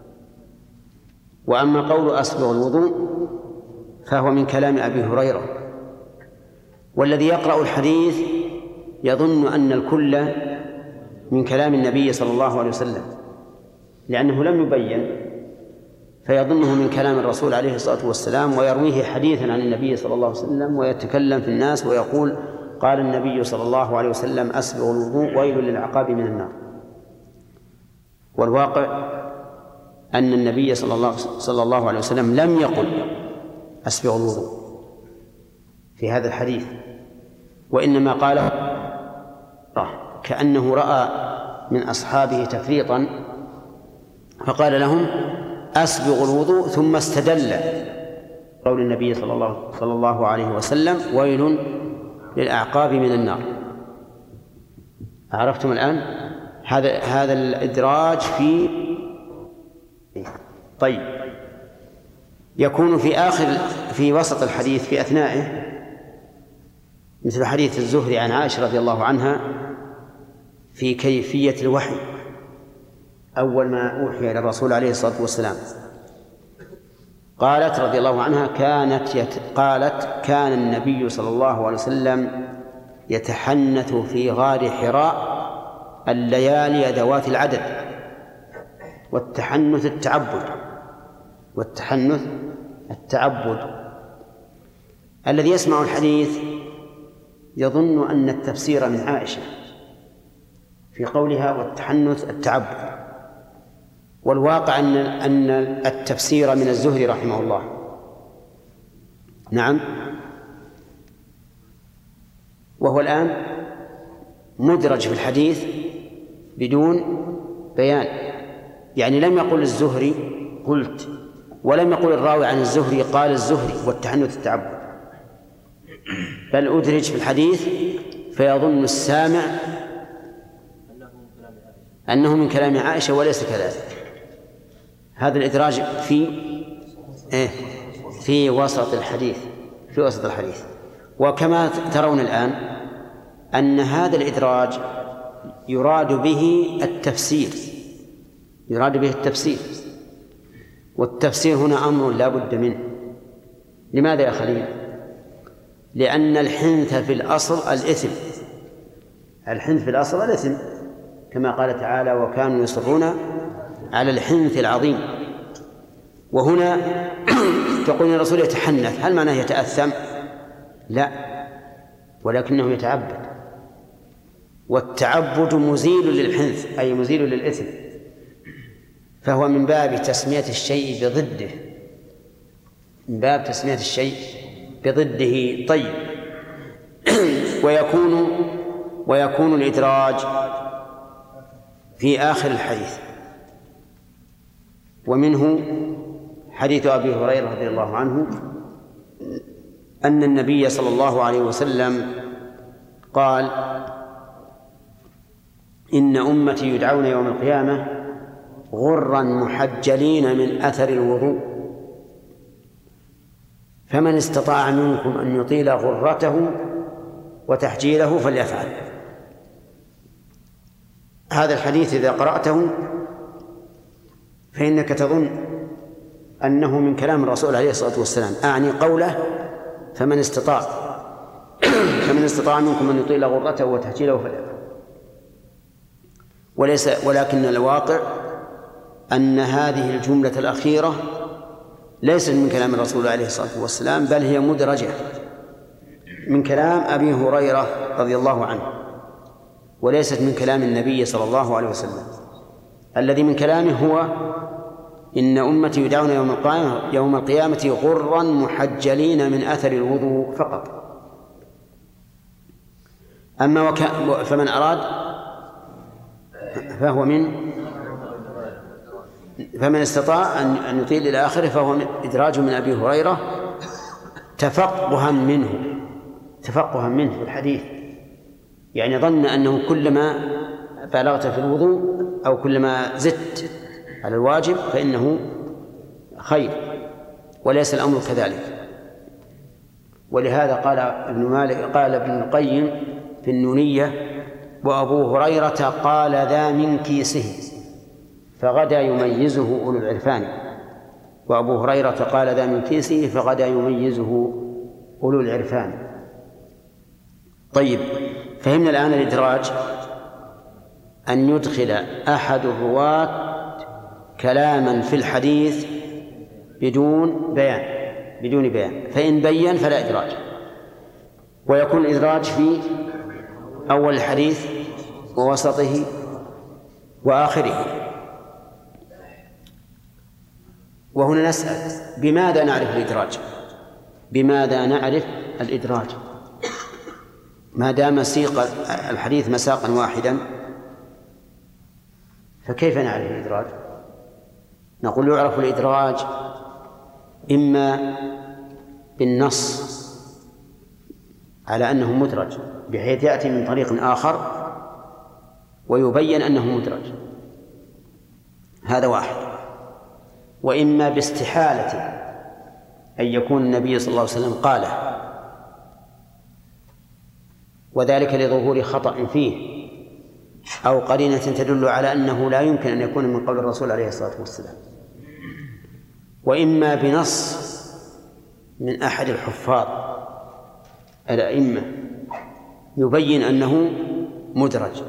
وأما قول أسبغ الوضوء فهو من كلام أبي هريرة، والذي يقرأ الحديث يظن أن الكل من كلام النبي صلى الله عليه وسلم، لأنه لم يبين، فيظنه من كلام الرسول عليه الصلاة والسلام ويرويه حديثا عن النبي صلى الله عليه وسلم ويتكلم في الناس ويقول قال النبي صلى الله عليه وسلم أسبغ الوضوء ويل للعقاب من النار. والواقع أن النبي صلى الله عليه وسلم لم يقل أسبغ الوضوء في هذا الحديث، وإنما قال كأنه رأى من أصحابه تفريطا فقال لهم أسبغ الوضوء، ثم استدل قول النبي صلى الله عليه وسلم ويل للأعقاب من النار. عرفتم الآن هذا الإدراج طيب، يكون في وسط الحديث في أثنائه، مثل حديث الزهري عن عائشة رضي الله عنها في كيفية الوحي أول ما أوحي إلى الرسول عليه الصلاة والسلام. قالت رضي الله عنها كان النبي صلى الله عليه وسلم يتحنث في غار حراء الليالي ذوات العدد. والتحنث التعبد. الذي يسمع الحديث يظن أن التفسير من عائشة في قولها والتحنث التعبد، والواقع أن التفسير من الزهري رحمه الله. نعم، وهو الآن مدرج في الحديث بدون بيان، يعني لم يقل الزهري قلت، ولم يقل الراوي عن الزهري قال الزهري والتحنث التعبد، بل أدرج في الحديث فيظن السامع أنه من كلام عائشة وليس كذلك. هذا الإدراج في وسط الحديث، وكما ترون الآن أن هذا الإدراج يراد به التفسير، والتفسير هنا أمر لا بد منه. لماذا يا خليل؟ لأن الحنث في الأصل الإثم، كما قال تعالى وكانوا يصرون على الحنث العظيم. وهنا تقول الرسول يتحنث، هل معناه يتأثم؟ لا، ولكنه يتعبد، والتعبد مزيل للحنث أي مزيل للإثم، فهو من باب تسمية الشيء بضده. طيب، ويكون الإدراج في آخر الحديث، ومنه حديث أبي هريرة رضي الله عنه أن النبي صلى الله عليه وسلم قال إن أمتي يدعون يوم القيامة غرا محجلين من أثر الوضوء، فمن استطاع منكم أن يطيل غرته وتحجيله فليفعل. هذا الحديث إذا قرأته فإنك تظن أنه من كلام الرسول عليه الصلاة والسلام، أعني قوله فمن استطاع منكم أن يطيل غرته وتحجيله فليفعل. ولكن الواقع أن هذه الجملة الأخيرة ليست من كلام الرسول عليه الصلاة والسلام، بل هي مدرجة من كلام أبي هريرة رضي الله عنه، وليست من كلام النبي صلى الله عليه وسلم. الذي من كلامه هو إن أمتي يدعون يوم القيامة غرا محجلين من أثر الوضوء فقط. أما فمن أراد فمن استطاع أن يطيل إلى آخره فهو إدراج من أبي هريرة تفقها منه في الحديث، يعني ظن أنه كلما بلغت في الوضوء أو كلما زدت على الواجب فإنه خير، وليس الأمر كذلك. ولهذا قال ابن القيم في النونية وأبو هريرة قال ذا من كيسه فغدا يميزه أولو العرفان. وأبو هريرة قال ذا من كيسه فغدا يميزه أولو العرفان. طيب، فهمنا الآن الإدراج أن يدخل أحد الرواة كلاما في الحديث بدون بيان، فإن بين فلا إدراج، ويكون الإدراج في أول الحديث ووسطه وآخره. وهنا نسأل بماذا نعرف الإدراج؟ ما دام سيق الحديث مساقا واحدا فكيف نعرف الإدراج؟ نقول يعرف الإدراج إما بالنص على أنه مدرج بحيث يأتي من طريق آخر ويبين أنه مدرج، هذا واحد، وإما باستحالة أن يكون النبي صلى الله عليه وسلم قاله، وذلك لظهور خطأ فيه أو قرينة تدل على أنه لا يمكن أن يكون من قول الرسول عليه الصلاة والسلام، وإما بنص من أحد الحفاظ الأئمة يبين أنه مدرج،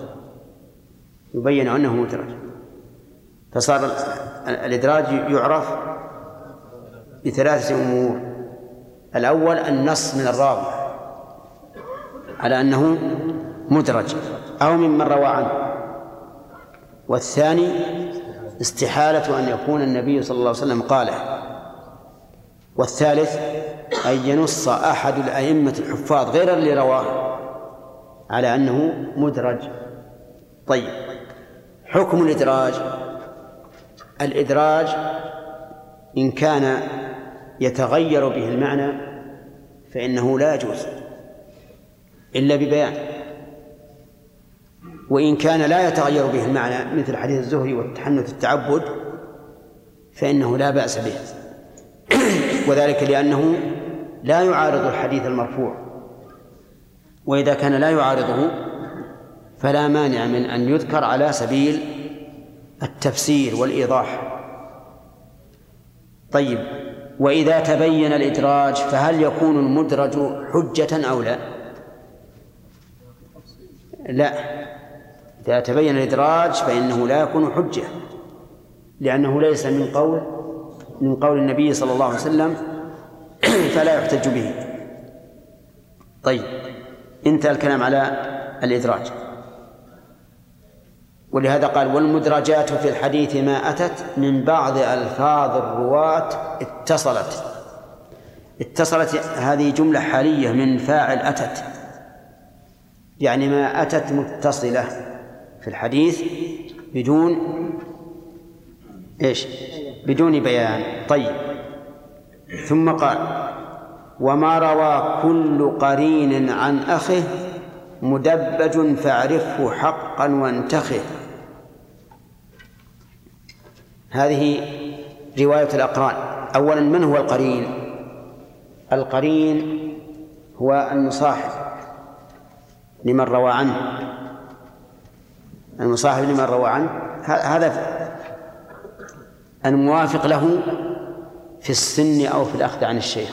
فصار الإدراج يعرف بثلاثة أمور: الأول النص من الراوي على أنه مدرج أو ممن روى عنه، والثاني استحالة أن يكون النبي صلى الله عليه وسلم قاله، والثالث أن ينص أحد الأئمة الحفاظ غير اللي رواه على أنه مدرج. طيب، حكم الإدراج إن كان يتغير به المعنى فإنه لا يجوز إلا ببيان، وإن كان لا يتغير به المعنى مثل حديث الزهري والتحنث التعبد فإنه لا بأس به، وذلك لأنه لا يعارض الحديث المرفوع، وإذا كان لا يعارضه فلا مانع من أن يذكر على سبيل التفسير والإيضاح. طيب، وإذا تبين الإدراج فهل يكون المدرج حجة أو لا؟ لا، إذا تبين الإدراج فإنه لا يكون حجة، لأنه ليس من قول النبي صلى الله عليه وسلم فلا يحتج به. طيب، انتهى الكلام على الإدراج، ولهذا قال: والمدرجات في الحديث ما أتت من بعض ألفاظ الرواة اتصلت. هذه جملة حالية من فاعل أتت، يعني ما أتت متصلة في الحديث بدون بيان. طيب، ثم قال: وما روى كل قرين عن أخه مدبج فاعرفه حقا وانتخه. هذه رواية الأقران. أولا، من هو القرين؟ القرين هو المصاحب لمن روى عنه، هذا الموافق له في السن أو في الأخذ عن الشيخ،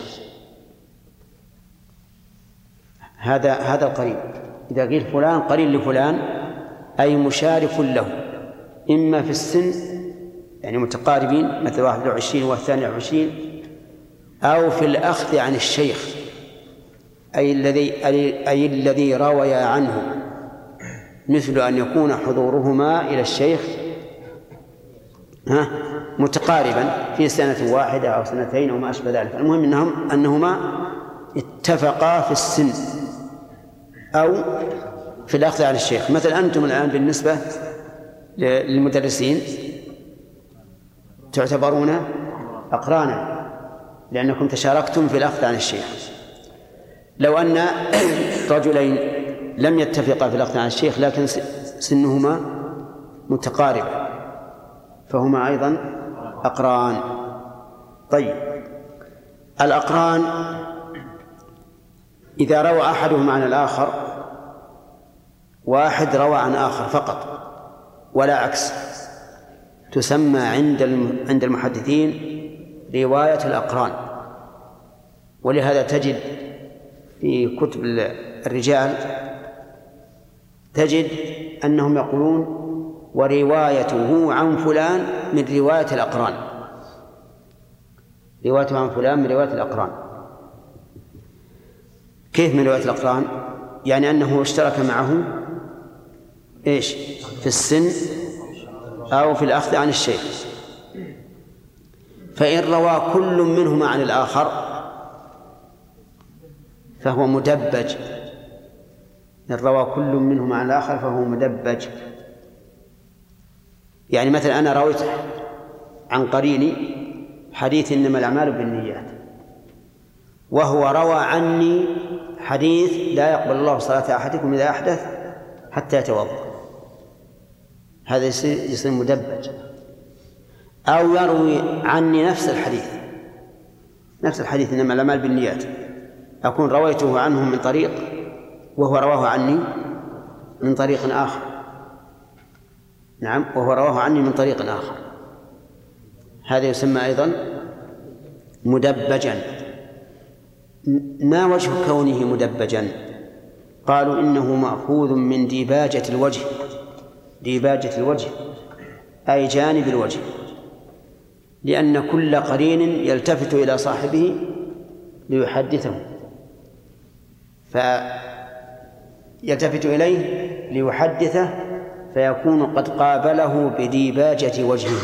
هذا القرين. إذا قيل فلان قرين لفلان أي مشارك له، إما في السن يعني متقاربين مثل 21 والثاني 20، أو في الأخذ عن الشيخ أي الذي روي عنه، مثل أن يكون حضورهما إلى الشيخ متقاربا في سنة واحدة أو سنتين أو ما أشبه ذلك. المهم أنهما اتفقا في السن أو في الأخذ عن الشيخ. مثل أنتم الآن بالنسبة للمدرسين تعتبرون أقرانا لأنكم تشاركتم في الأخذ عن الشيخ. لو أن رجلين لم يتفقا في الأخذ عن الشيخ لكن سنهما متقاربة فهما أيضا أقران. طيب، الأقران إذا روى أحدهما عن الآخر واحد روى عن آخر فقط ولا عكس، تسمى عند المحدثين رواية الأقران. ولهذا تجد في كتب الرجال تجد أنهم يقولون وروايته عن فلان من رواية الأقران، روايته عن فلان من رواية الأقران. كيف من رواية الأقران؟ يعني أنه اشترك معه إيش؟ في السن أو في الأخذ عن الشيخ. فإن روى كل منهما عن الآخر فهو مدبج، إن روى كل منهما عن الآخر فهو مدبج. يعني مثلا أنا رويت عن قريني حديث إنما الأعمال بالنيات، وهو روى عني حديث لا يقبل الله صلاة أحدكم إذا أحدث حتى يتوضأ، هذا يصير مدبج. أو يروي عني نفس الحديث إنما الأعمال بالنيات، أكون رويته عنه من طريق وهو رواه عني من طريق آخر. نعم، وهو رواه عني من طريق آخر، هذا يسمى أيضا مدبجا. ما وجه كونه مدبجا؟ قالوا إنه مأخوذ من ديباجة الوجه، ديباجة الوجه أي جانب الوجه، لأن كل قرين يلتفت إلى صاحبه ليحدثه، فيلتفت إليه ليحدثه فيكون قد قابله بديباجة وجهه.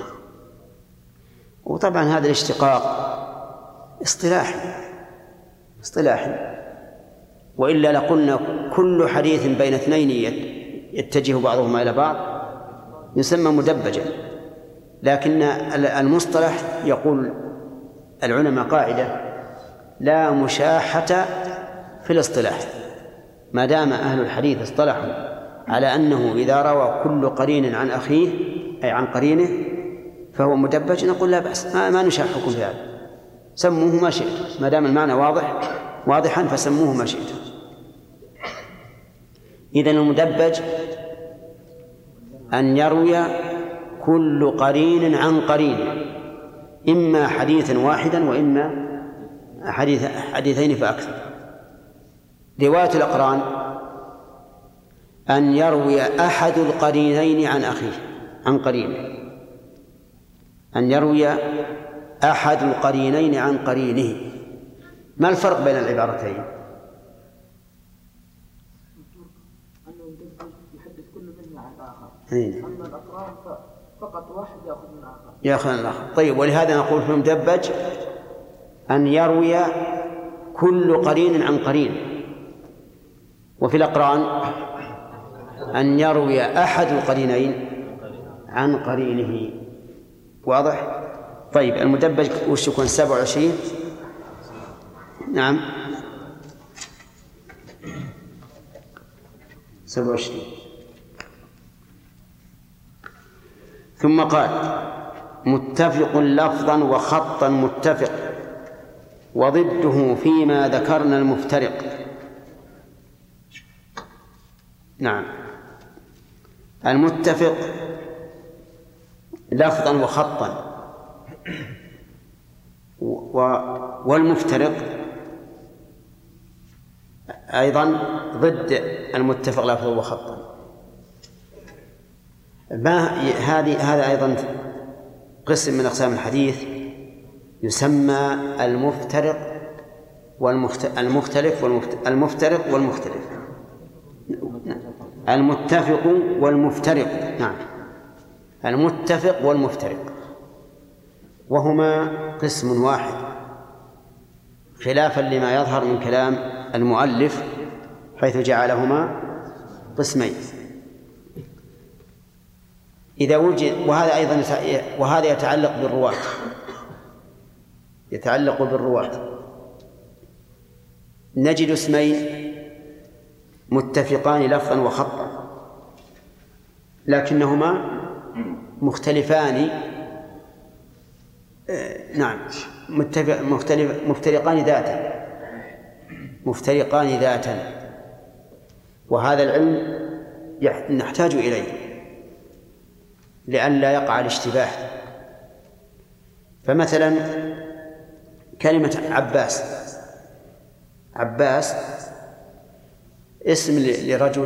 وطبعا هذا الاشتقاق اصطلاحي، وإلا لقلنا كل حديث بين اثنين يتجه بعضهما إلى بعض يسمى مدبجا. لكن المصطلح يقول العلماء قاعدة: لا مشاحة في الاصطلاح. ما دام أهل الحديث اصطلحوا على أنه إذا روى كل قرين عن أخيه أي عن قرينه فهو مدبج، نقول لا بأس، ما نشاحكم في هذا، سموه ما شئت، ما دام المعنى واضحا فسموه ما شئت. إذن المدبج أن يروي كل قرين عن قرين، إما حديثا واحدا وإما حديثين فأكثر. رواية الأقران أن يروي أحد القرينين عن أخيه عن قرينه، أن يروي أحد القرينين عن قرينه. ما الفرق بين العبارتين؟ أنه يحدث كل منه عن الآخر، أما الأقران فقط واحد يأخذ من آخر، يأخذ من الآخر. طيب، ولهذا نقول في المدبج أن يروي كل قرين عن قرين. وفي الأقران أن يروي أحد القرينين عن قرينه. واضح؟ طيب، المدبج وش يكون؟ 27. نعم، 27. ثم قال: متفق لفظا وخطا متفق، وضده فيما ذكرنا المفترق. نعم، المتفق لفظا وخطا، والمفترق أيضا ضد المتفق لفظا وخطا. هذا أيضا قسم من أقسام الحديث يسمى المفترق المختلف المفترق والمختلف، المتفق والمفترق. نعم، المتفق والمفترق، وهما قسم واحد، خلافا لما يظهر من كلام المؤلف حيث جعلهما قسمين. إذا وجد، وهذا يتعلق بالرواة، نجد اسمين متفقان لفظا وخطا لكنهما مختلفان، نعم، مفترقان ذاتا. وهذا العلم نحتاج إليه لئلا يقع الاشتباه. فمثلا كلمة عباس اسم لرجل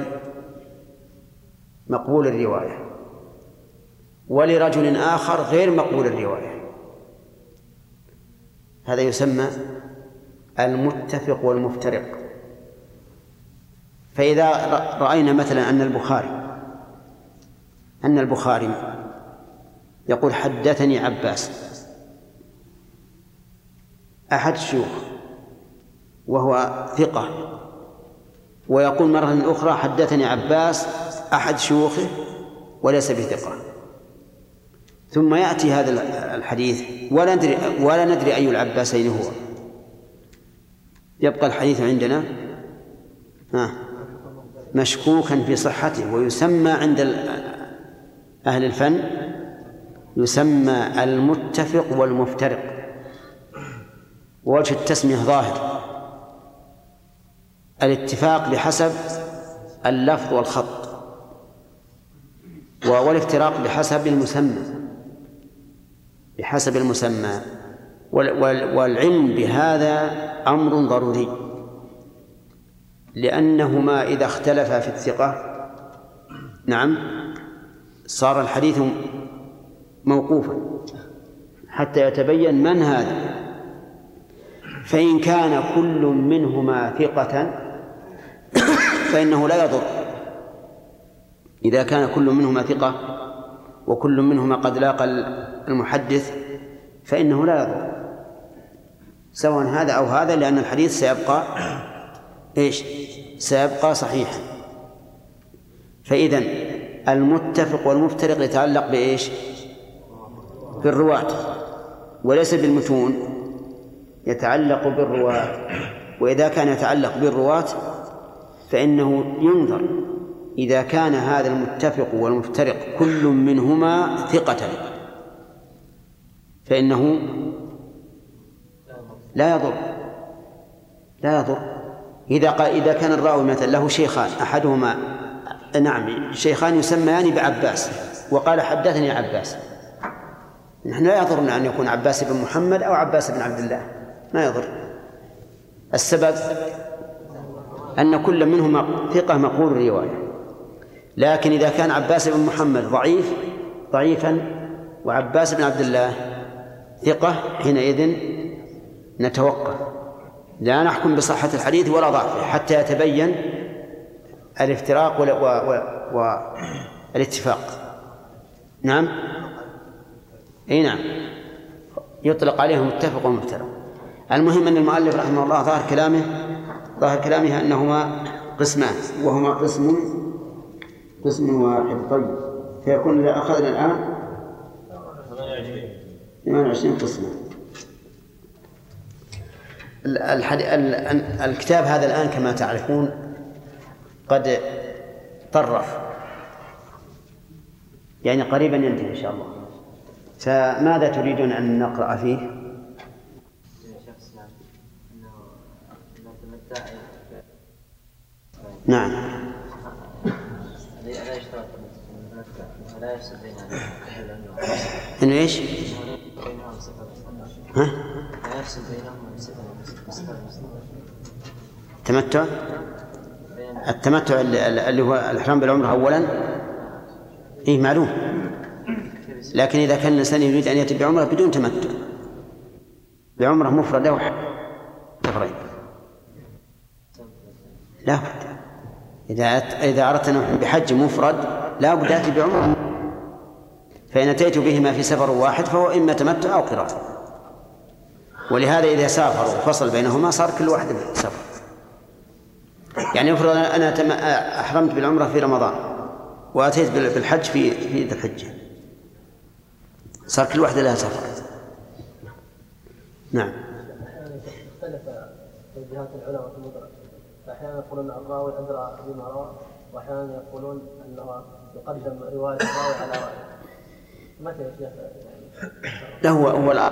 مقبول الرواية، ولرجل آخر غير مقبول الرواية، هذا يسمى المتفق والمفترق. فإذا رأينا مثلا أن البخاري يقول حدثني عباس أحد الشيوخ وهو ثقة، ويقول مرة أخرى حدثني عباس أحد شيوخه وليس بثقة، ثم يأتي هذا الحديث ولا ندري أي العباسين هو، يبقى الحديث عندنا مشكوكا في صحته، ويسمى عند أهل الفن يسمى المتفق والمفترق. ووجه التسمية ظاهر، الاتفاق بحسب اللفظ والخط، والافتراق بحسب المسمى. والعلم بهذا أمر ضروري، لأنهما إذا اختلفا في الثقة صار الحديث موقوفا حتى يتبين من هذا. فإن كان كل منهما ثقة فإنه لا يضر، إذا كان كل منهما ثقة وكل منهما قد لاقى المحدث فإنه لا يضر سواء هذا أو هذا، لأن الحديث سيبقى صحيحا. فإذن المتفق والمفترق يتعلق بالرواة وليس بالمتون، يتعلق بالرواة. وإذا كان يتعلق بالرواة فإنه ينظر إذا كان هذا المتفق والمفترق كل منهما ثقة فإنه لا يضر. إذا كان الراوي مثلا له شيخان، أحدهما شيخان يسميان بعباس وقال حدثني عباس، نحن لا يضرنا أن يكون عباس بن محمد أو عباس بن عبد الله، ما يضر. السبب أن كل منهما ثقة مقبول الرواية. لكن إذا كان عباس بن محمد ضعيفا وعباس بن عبد الله ثقة، حينئذ نتوقف، لا نحكم بصحة الحديث ولا ضعفه حتى يتبين الافتراق والاتفاق. نعم، يطلق عليهم متفق ومفترق. المهم أن المؤلف رحمه الله ظاهر كلامه أنهما قسمان، وهما قسم واحد. طيب، فيكون إذا أخذنا الآن 28 قسما. الكتاب هذا الآن كما تعرفون قد طرف، يعني قريبا ينتهي إن شاء الله. فماذا تريدون أن نقرأ فيه؟ نعم، إنه إيش؟ التمتع اللي هو الإحرام بالعمرة أولا، معلوم. لكن إذا كان الإنسان يريد أن يأتي بعمرة بدون تمتع، بعمرة مفردة وحفرين، لا بد. إذا أردت أن بحج مفرد لا بد أتي بعمرة، فإن أتيت بهما في سفر واحد فهو إما تمتع أو قران. ولهذا إذا سافر وفصل بينهما صار كل واحد سفر. يعني افرض أنا أحرمت بالعمرة في رمضان وأتيت بالحج في ذي الحجة، صار كل واحدة لها سفر. نعم. اختلف توجيهات العلماء في المدرج، فأحيانا يقولون الراوي أدرى بما روى، وأحيانا يقولون أنه يقدم رواية الراوي على رأيه. متى يا شيخ؟ لا،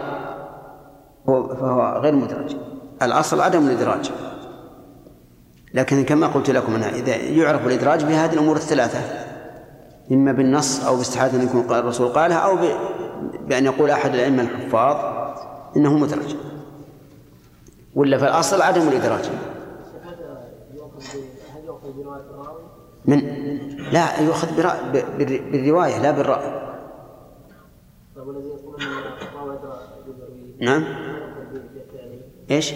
فهو غير مدرج. الأصل عدم الإدراج، لكن كما قلت لكم أنها إذا يعرف الإدراج بهذه الأمور الثلاثة، إما بالنص أو باستحالة أن يكون الرسول قالها، أو بأن يقول أحد الأئمة الحفاظ إنه مدرج، ولا في الأصل عدم الإدراج. من لا يؤخذ بالرواية لا بالرأي. نعم. إيش؟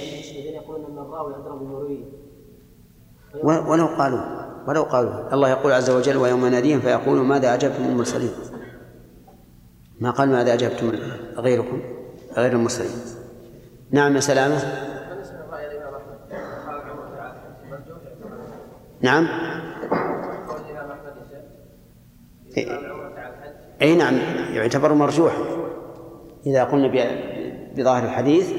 ولو قالوا الله يقول عز وجل ويوم يناديهم فيقولوا ماذا أجبتم المرسلين، ما قال ماذا أجبتم غيركم غير المرسلين. نعم يا سلامة. نعم. أي نعم يعتبر مرجوح إذا قلنا بظاهر الحديث.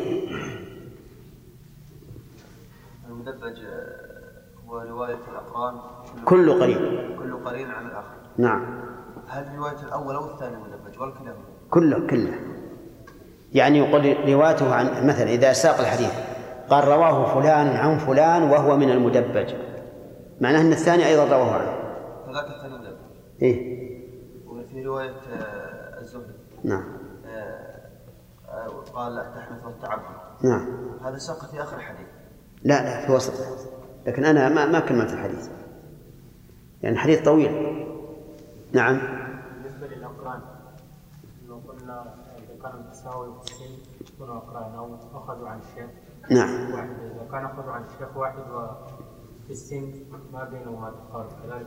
المدبج هو رواية الأقران كل قرين عن الآخر. نعم. هل رواية الأول أو الثاني مدبج ولا كلاهما؟ كله يعني يقول روايته عن مثلا إذا ساق الحديث قال رواه فلان عن فلان وهو من المدبج، معناه أن الثاني أيضا رواه عنه. فذاك الثاني مدبج. إيه. وفي رواية الزهري نعم قال التحنث والتعبد. نعم. هذا ساق في آخر الحديث. لا في وسطه، لكن أنا ما كملت الحديث يعني الحديث طويل. نعم. بالنسبة للأقران لو قلنا إذا كان التساوي في السن يكونوا أقران أو أخذوا عن الشيخ نعم. واحد، إذا كان أخذوا عن الشيخ واحد وفي السن ما بينهما تقارب كذلك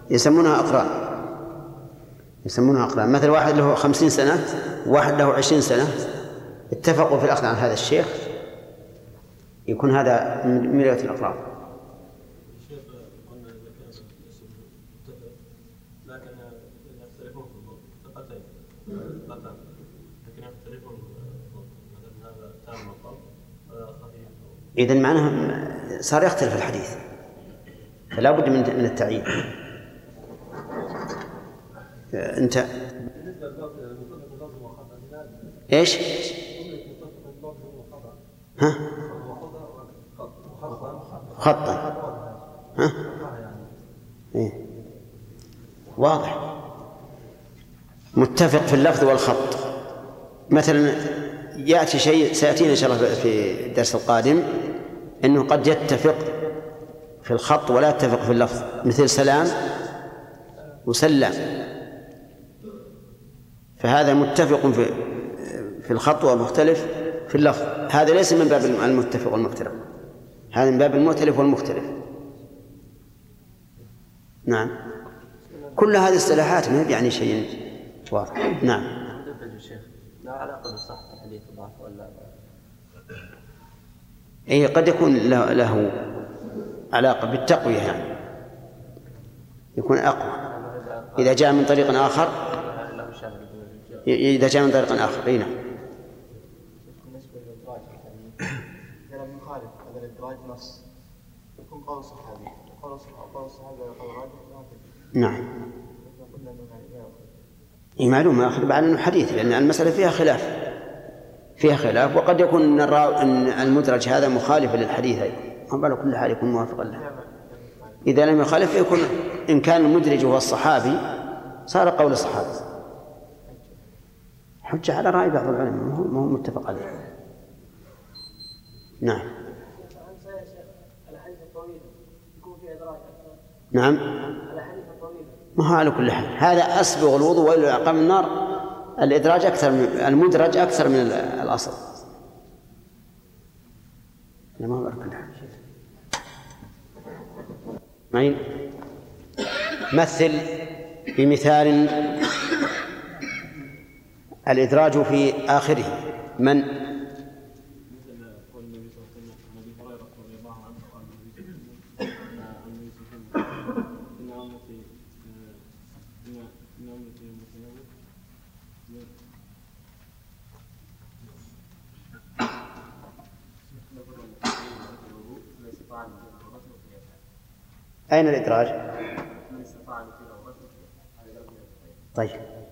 يسمونها أقران. مثل واحد له 50 سنة وواحد له 20 سنة اتفقوا في الأخذ عن هذا الشيخ، يكون هذا من رواية الأقران. الشيخ قلنا إذا كان الاسم متفق لكن يختلفون في الثقتين لكن يختلفون مثلا هذا تام مقام وهذا خفيف. إذن معناه صار يختلف الحديث، فلا بد من التعيين. أنت إيش؟ ها؟ خطا. ها؟ إيه؟ واضح متفق في اللفظ والخط. مثلا يأتي شيء سيأتينا إن شاء الله في الدرس القادم أنه قد يتفق في الخط ولا يتفق في اللفظ، مثل سلام وسلم، فهذا متفق في الخط ومختلف في اللفظ. هذا ليس من باب المتفق والمختلف، هذا من باب المؤتلف والمختلف. نعم. كل هذه الاصطلاحات ما يعني شيء واضح. نعم. لا علاقة بصحة الحديث ضعف ولا أي قد يكون له علاقة بالتقوية، يعني يكون أقوى إذا جاء من طريق آخر. إذا جاء من طريق آخر. أي نعم. بالنسبة للإدراج كلام مخالف هذا الإدراج نص يكون قول الصحابي قول الصحابي قول راجح. نعم. إيه معلوم أخذ بعد أنه حديث، لأن المسألة فيها خلاف وقد يكون أن المدرج هذا مخالف للحديث أيضا، ما بال كل حال يكون موافقا له. إذا لم يخالف يكون إن كان المدرج هو الصحابي صار قول الصحابي حجة على رأي بعض العلماء ما هو متفق عليه. نعم. نعم. ما هو على كل حال هذا أسبغ الوضوء وإلى العقاب النار. الإدراج أكثر من المدرج أكثر من الأصل. ما هو على كل حال. معين مثل بمثال الإدراج في آخره. من أين الإدراج؟ طيب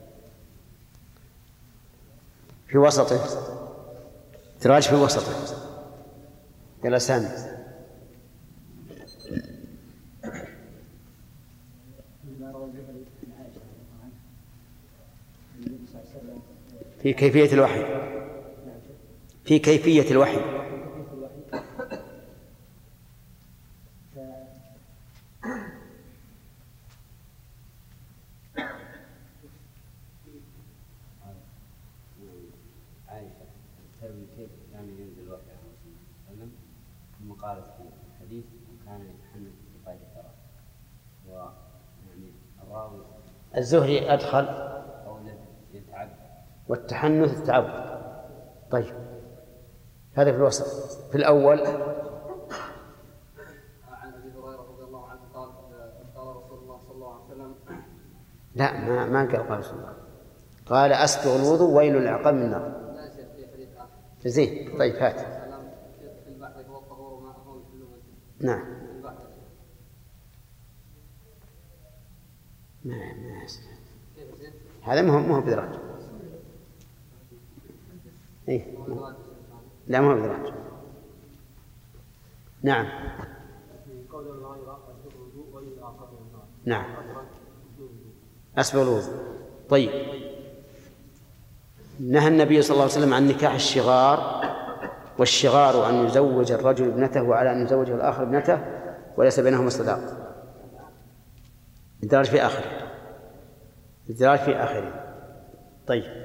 في وسطه، إدراج في وسطه. يلا سامي. في كيفية الوحي. في كيفية الوحي. قالت في الحديث كان يتحنث بقيد الثرى، ويعني الراوي الزهري أدخل أو يتعب والتحنث التعب. طيب هذا في الوسط. في الأول عن أبي هريرة رضي الله عنه قال قال رسول الله صلى الله عليه وسلم لا ما قال رسول الله، قال أسبغ الوضوء ويل العقاب من النار. لا شيء في حديث آخر. زين طيب هات. في البحر هو الطهور وماءه الحل والجد. نعم. في البحر. ما هذا مو هو بدرجة. إيه لا ما هو بدرجة. نعم. نعم أسبغ الوضوء. طيب نهى النبي صلى الله عليه وسلم عن نكاح الشغار، والشغار أن يزوج الرجل ابنته وعلى أن يزوجه الآخر ابنته وليس بينهما صداق. الدرج في آخره. الدرج في آخره. طيب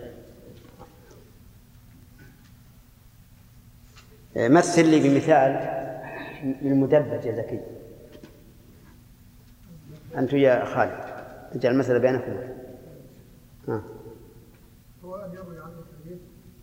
مثل لي بمثال للمدبج يا زكي. أنت يا خالد اجعل المسألة بينكم. هو أن يروي عنه الحديث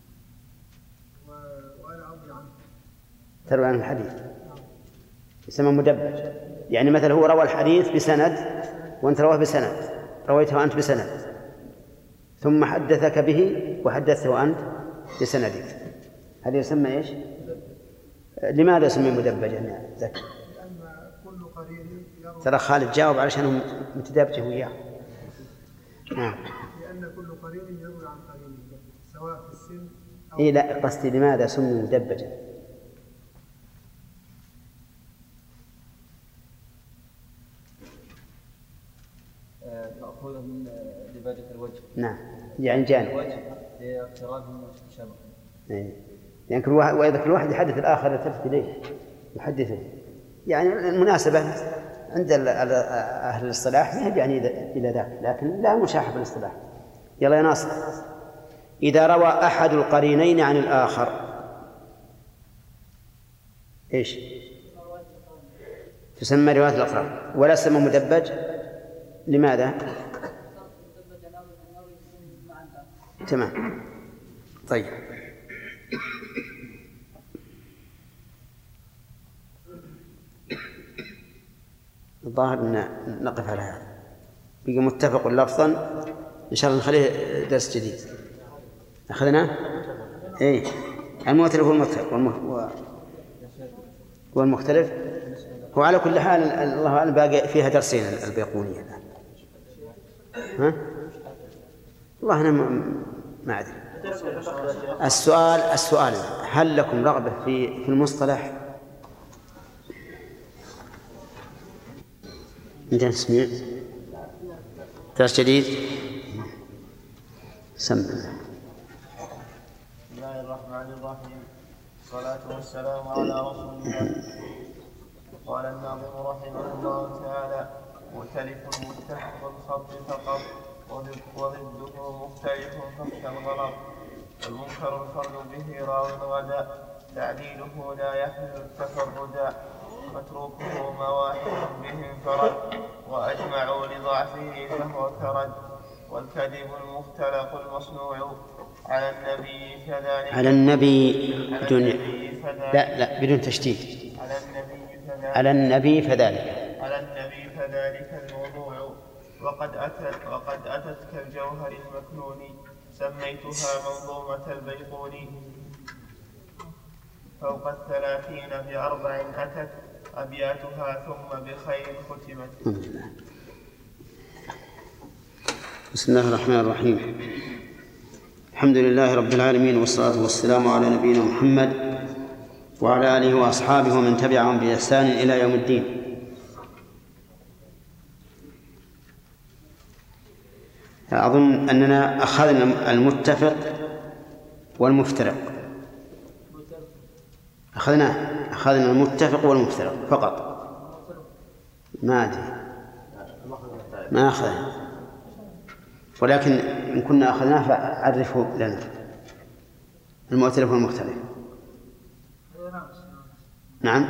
وأنا أروي عنه. تروي عن الحديث يسمى مدبج. يعني مثلا هو روى الحديث بسند وأنت رواه بسند، رويته أنت بسند، ثم حدثك به وحدثته أنت بسندك، هذا يسمى إيش؟ لماذا يسمى مدبجا يا زكي؟ لأن كل قرين يروي. ترى خالد جاوب علشان متدابجه وياه. نعم. لأن كل قرين يروي عن قرين سواء في السن أو. إيه لا قصدي لماذا سمي مدبجا؟ مأخوذة من دباجة الوجه. نعم يعني جانب. الوجه لاقترابهم وشبه. إيه يعني كل واحد وإذا كل واحد يحدث الآخر يلتفت إليه يحدثه. يعني المناسبة عند أهل الاصطلاح ما يعني إلى ذاك، لكن لا مشاحة في الاصطلاح. يلا يا ناصر. إذا روى أحد القرينين عن الآخر إيش؟ تسمى رواية الأقران ولا تسمى مدبج. لماذا؟ تمام. طيب الظاهر أن نقف على هذا. بقي متفق لفظا إن شاء الله نخليه درس جديد. أخذنا إيه المؤتلف والمختلف. هو على كل حال الله أعلم باقي فيها درسين البيقونية الآن. ها؟ والله أنا ما أدري. السؤال هل لكم رغبة في المصطلح؟ أنت تسمع درس جديد. سمع. بسم الله الرحمن الرحيم. الصلاة والسلام على رسول الله. قال الناظم رحمه الله تعالى: مؤتلف متفق الخط فقط وضده مختلف فاخشى الغلط، والمنكر الفرد به راو غدا تعديله لا يحمل التفردا، متروكه مواحد به انفرد وأجمعوا لضعفه فهو كرد، والكذب المختلق المصنوع على النبي كذلك. على النبي بدون لا بدون تشديد. على النبي فذلك. على النبي فذلك الموضوع. وقد أتت كالجوهر المكنون سميتها منظومة البيقوني. فوق 30 ب4 أتت أبياتها ثم بخير ختمت. بسم الله الرحمن الرحيم. الحمد لله رب العالمين، والصلاة والسلام على نبينا محمد وعلى آله وأصحابه ومن تبعهم بإحسان إلى يوم الدين. أظن أننا أخذنا المتفق والمفترق. أخذنا المتفق والمفترق فقط. ما أدري، ما أخذنا، ولكن إن كنا أخذناه فعرفه لنا المؤتلف والمختلف. نعم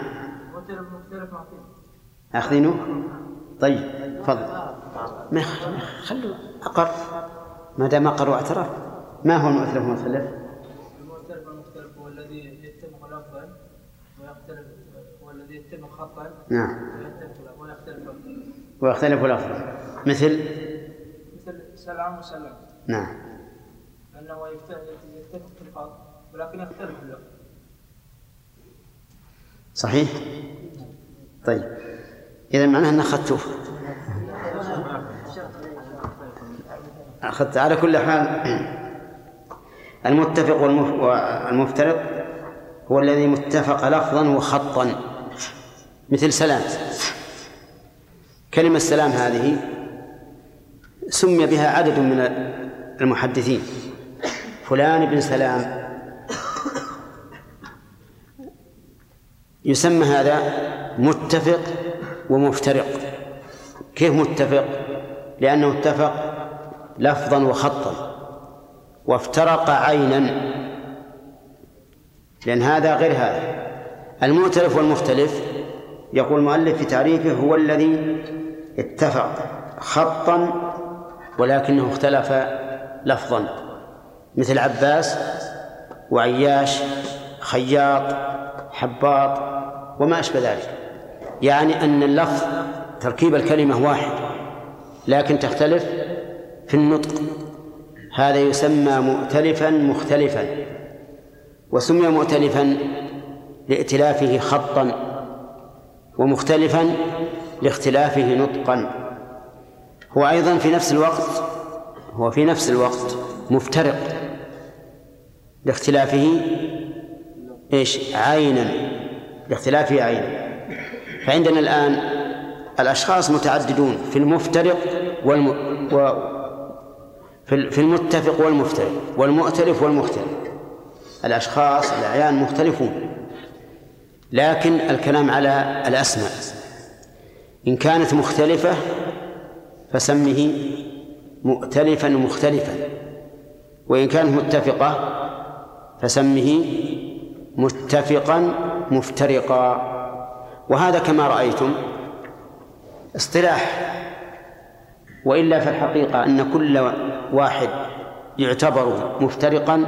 أخذينه. طيب فضل، ما خلوا أقر، ما دام أقر واعترف. ما هو المؤتلف والمختلف؟ المؤتلف والمختلف هو الذي يتفق لفظا ويختلف، هو الذي يتفق خطا. نعم. ويختلف لفظا. مثل سلام وسلام. نعم. لأنه يتفق في الخط ولكن يختلف في اللفظ. صحيح. طيب إذا معناه أن أخذته. أخذت على كل حال. المتفق والمفترق هو الذي متفق لفظا وخطا، مثل سلام. كلمة سلام هذه سمي بها عدد من المحدثين، فلان بن سلام. يسمى هذا متفق ومفترق. كيف متفق؟ لأنه اتفق لفظا وخطا، وافترق عينا، لأن هذا غير هذا. المؤتلف والمختلف يقول المؤلف في تعريفه هو الذي اتفق خطا ولكنه اختلف لفظا، مثل عباس وعياش، خياط، حباط وما أشبه ذلك. يعني أن اللفظ تركيب الكلمة واحد لكن تختلف في النطق. هذا يسمى مؤتلفا مختلفا، وسمي مؤتلفا لائتلافه خطا، ومختلفا لاختلافه نطقا. هو أيضا في نفس الوقت مفترق لاختلافه عينا، لاختلافه عينا. فعندنا الآن الأشخاص متعددون في المفترق في المتفق والمفترق والمؤتلف والمختلف. الأشخاص الأعيان مختلفون، لكن الكلام على الأسماء. إن كانت مختلفة فسمه مؤتلفا مختلفا، وإن كانت متفقة فسمه متفقا مفترقا. وهذا كما رأيتم اصطلاح، وإلا في الحقيقة أن كل واحد يعتبر مفترقا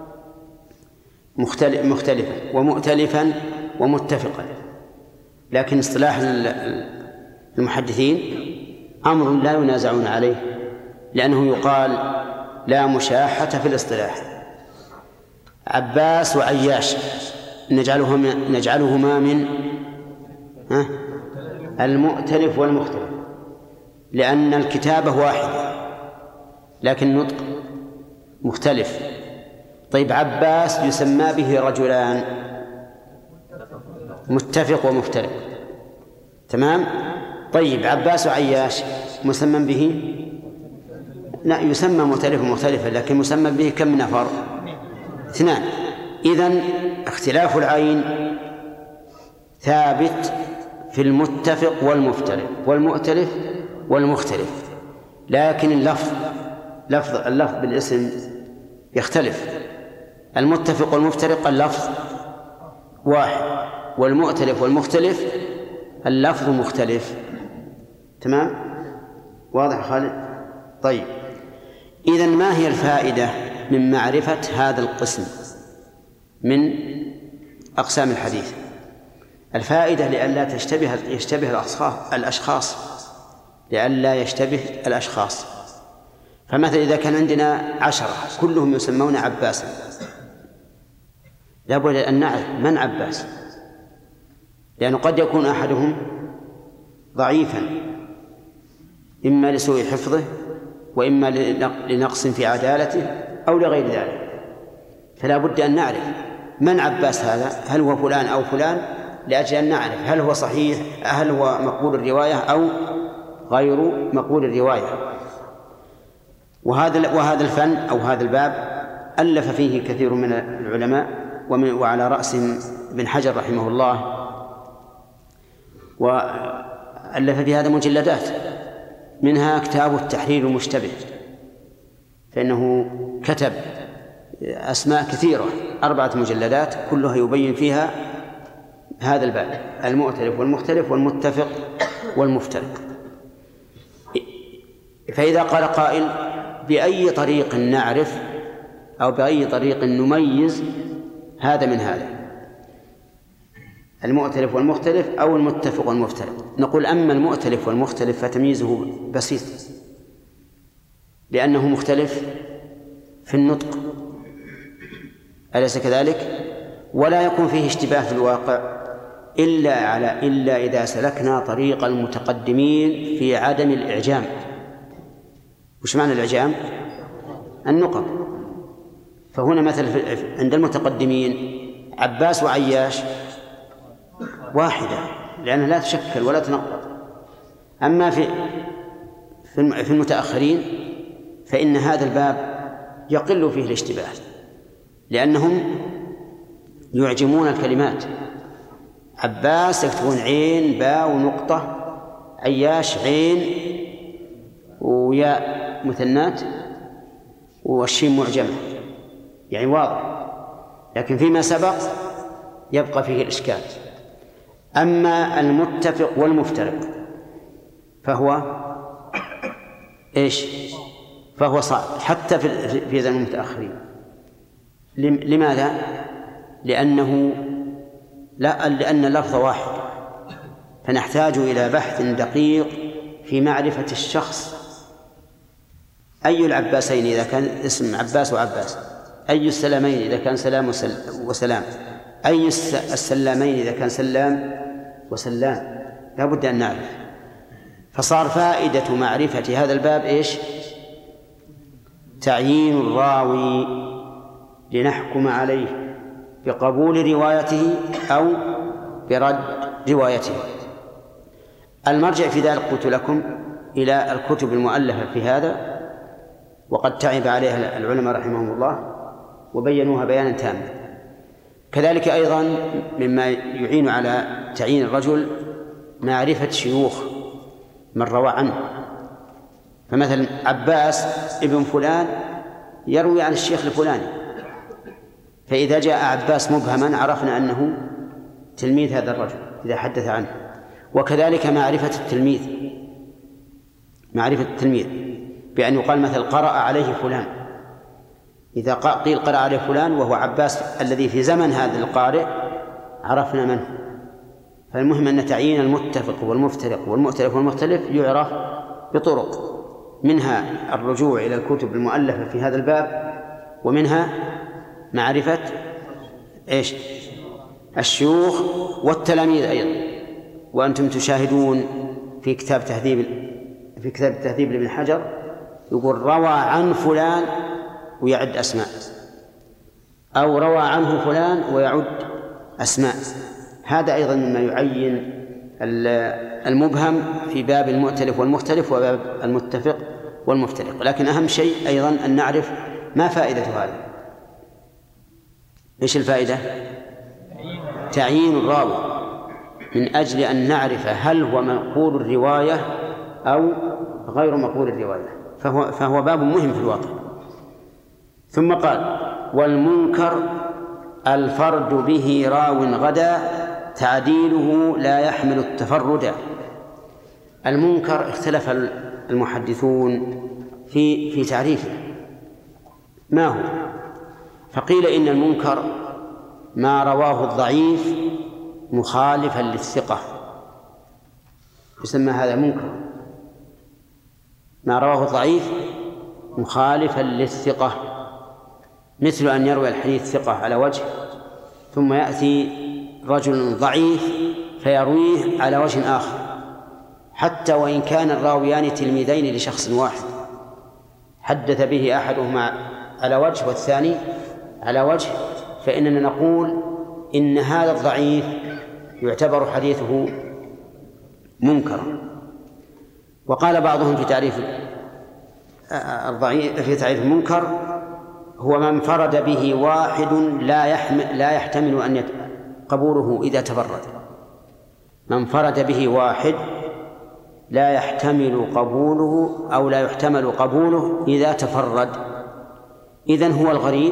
مختلفا ومؤتلفا ومتفقا، لكن اصطلاح المحدثين أمر لا ينازعون عليه، لأنه يقال لا مشاحة في الاصطلاح. عباس وعياش نجعلهما من المؤتلف والمختلف، لأن الكتابة واحدة لكن النطق مختلف. طيب عباس يسمى به رجلان، متفق ومفترق، تمام. طيب عباس وعياش مسمى به لا يسمى مؤتلف ومختلفا، لكن مسمى به كم نفر؟ 2. إذن اختلاف العين ثابت في المتفق والمفترق والمؤتلف والمختلف، لكن اللفظ بالاسم يختلف. المتفق والمفترق اللفظ واحد، والمؤتلف والمختلف اللفظ مختلف. تمام؟ واضح خالد؟ طيب إذن ما هي الفائدة من معرفة هذا القسم من أقسام الحديث؟ الفائدة لئلا يشتبه الأشخاص، لئلا يشتبه الأشخاص. فمثلا إذا كان عندنا 10 كلهم يسمون عباسا، لابد أن نعرف من عباس، لأنه قد يكون أحدهم ضعيفا إما لسوء حفظه وإما لنقص في عدالته أو لغير ذلك. فلا بد أن نعرف من عباس هذا، هل هو فلان أو فلان، لأجل أن نعرف هل هو صحيح، هل هو مقبول الرواية أو غير مقبول الرواية. وهذا الفن أو هذا الباب ألف فيه كثير من العلماء، وعلى رأسهم ابن حجر رحمه الله، وألف في هذا مجلدات، منها كتاب التحرير المشتبه، فإنه كتب أسماء كثيرة 4 مجلدات كلها يبين فيها هذا الباب: المؤتلف والمختلف والمتفق والمفترق. فإذا قال قائل: بأي طريق نعرف أو بأي طريق نميز هذا من هذا، المؤتلف والمختلف أو المتفق والمفترق؟ نقول: أما المؤتلف والمختلف فتمييزه بسيط، لأنه مختلف في النطق، أليس كذلك؟ ولا يكون فيه اشتباه في الواقع إلا إذا سلكنا طريق المتقدمين في عدم الإعجام. وش معنى الإعجام؟ النقط. فهنا مثل عند المتقدمين عباس وعياش واحدة، لأنها لا تشكل ولا تنقط. أما في المتأخرين فإن هذا الباب يقل فيه الاشتباه، لأنهم يعجمون الكلمات. عباس يكتبون عين باء ونقطة، عياش عين وياء مثنات والشين معجمة، يعني واضح. لكن فيما سبق يبقى فيه الإشكال. أما المتفق والمفترق فهو إيش؟ فهو صعب حتى في زمن المتأخرين. لماذا؟ لأن اللفظ واحد، فنحتاج إلى بحث دقيق في معرفة الشخص. أي العباسين إذا كان اسم عباس وعباس، أي السلامين إذا كان سلام وسلام، أي السلامين إذا كان سلام وسلام، لا بد أن نعرف. فصار فائدة معرفة هذا الباب إيش؟ تعيين الراوي لنحكم عليه بقبول روايته أو برد روايته. المرجع في ذلك قلت لكم إلى الكتب المؤلفة في هذا، وقد تعب عليها العلماء رحمهم الله وبينوها بيانا تاما. كذلك أيضا مما يعين على تعيين الرجل معرفة شيوخ من روى عنه. فمثلا عباس ابن فلان يروي عن الشيخ الفلاني، فإذا جاء عباس مبهما عرفنا أنه تلميذ هذا الرجل إذا حدث عنه. وكذلك معرفة التلميذ بأن يقال مثل قرأ عليه فلان، إذا قيل قرأ عليه فلان وهو عباس الذي في زمن هذا القارئ عرفنا منه. فالمهم أن تعيين المتفق والمفترق والمؤتلف والمختلف يعرف بطرق، منها الرجوع إلى الكتب المؤلفة في هذا الباب، ومنها معرفة إيش؟ الشيوخ والتلاميذ أيضا. وأنتم تشاهدون في كتاب التهذيب لابن حجر يقول روى عن فلان ويعد أسماء، أو روى عنه فلان ويعد أسماء. هذا أيضا مما يعين المبهم في باب المؤتلف والمختلف وباب المتفق والمفترق. لكن أهم شيء أيضا أن نعرف ما فائدة هذا. إيش الفائدة؟ تعيين الراوي من أجل أن نعرف هل هو منقول الرواية أو غير مقبول الرواية، فهو باب مهم في الواقع. ثم قال: والمنكر الفرد به راو غدا تعديله لا يحمل التفرد. المنكر اختلف المحدثون في تعريفه ما هو، فقيل إن المنكر ما رواه الضعيف مخالفا للثقة، يسمى هذا منكر. ما رواه الضعيف مخالفا للثقة، مثل أن يروي الحديث ثقة على وجه ثم يأتي رجل ضعيف فيرويه على وجه آخر، حتى وإن كان الراويان تلميذين لشخص واحد، حدث به أحدهما على وجه والثاني على وجه، فإننا نقول إن هذا الضعيف يعتبر حديثه منكرا. وقال بعضهم في تعريف الضعيف في تعريف المنكر هو ما انفرد به واحد لا يحتمل أن قبوله إذا تفرد. ما انفرد به واحد لا يحتمل قبوله أو لا يحتمل قبوله إذا تفرد. إذن هو الغريب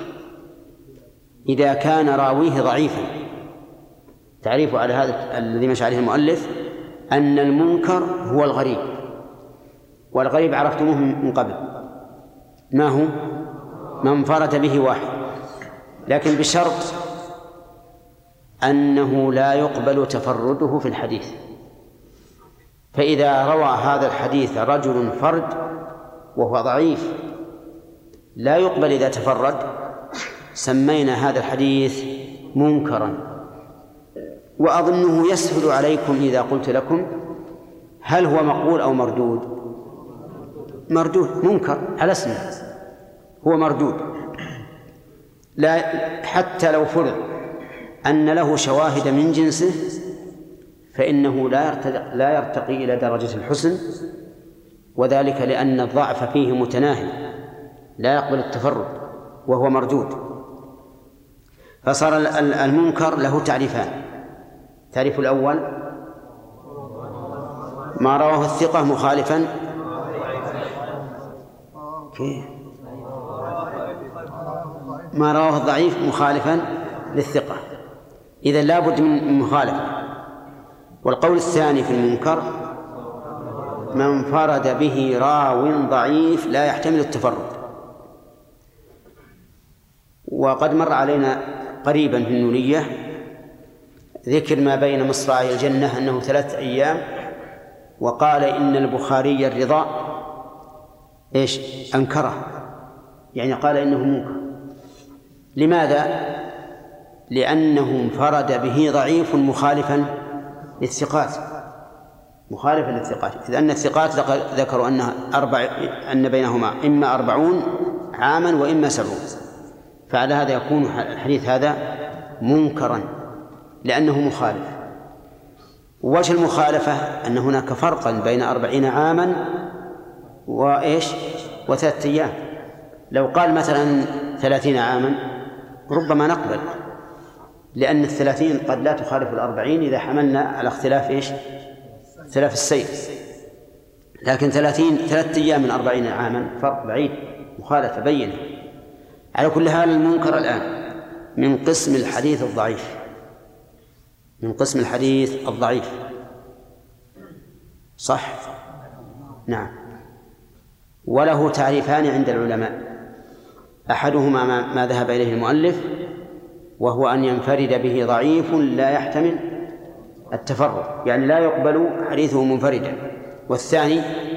إذا كان راويه ضعيفا. تعريفه على هذا الذي مشى عليه المؤلف أن المنكر هو الغريب، والغريب عرفتموه من قبل ما هو؟ ما انفرد به واحد، لكن بشرط أنه لا يقبل تفرده في الحديث. فإذا روى هذا الحديث رجل فرد وهو ضعيف لا يقبل إذا تفرد، سمينا هذا الحديث منكرا. وأظنه يسهل عليكم إذا قلت لكم هل هو مقبول أو مردود؟ مردود، منكر على اسمه، هو مردود. لا حتى لو فرض أن له شواهد من جنسه فإنه لا يرتقي إلى درجة الحسن، وذلك لأن الضعف فيه متناهي لا يقبل التفرد وهو مردود. فصار المنكر له تعريفان. التعريف الأول ما رواه الثقة مخالفا ما رواه الضعيف مخالفا للثقة، إذن لا بد من مخالفة. والقول الثاني في المنكر ما انفرد به راو ضعيف لا يحتمل التفرد. وقد مر علينا قريبا في النونية ذكر ما بين مصراعي الجنة أنه 3 أيام، وقال إن البخاري الرضا أنكره، يعني قال إنه منكر. لماذا؟ لأنه انفرد به ضعيف مخالفا للثقات، مخالفا للثقات، إذ أن الثقات ذكروا أن بينهما إما 40 عاما وإما 70، فعلى هذا يكون الحديث هذا منكرا لأنه مخالف. ووجه المخالفة أن هناك فرقا بين 40 عاما و3 أيام. لو قال مثلا 30 عاما ربما نقبل، لأن 30 قد لا تخالف 40 إذا حملنا على اختلاف اختلاف السير، لكن 3 أيام من 40 عاما فرق بعيد، مخالفة بينة. على كل حال المنكر الآن من قسم الحديث الضعيف، من قسم الحديث الضعيف، صح؟ نعم. وله تعريفان عند العلماء، أحدهما ما ذهب إليه المؤلف وهو أن ينفرد به ضعيف لا يحتمل التفرد، يعني لا يقبل حديثه منفردا. والثاني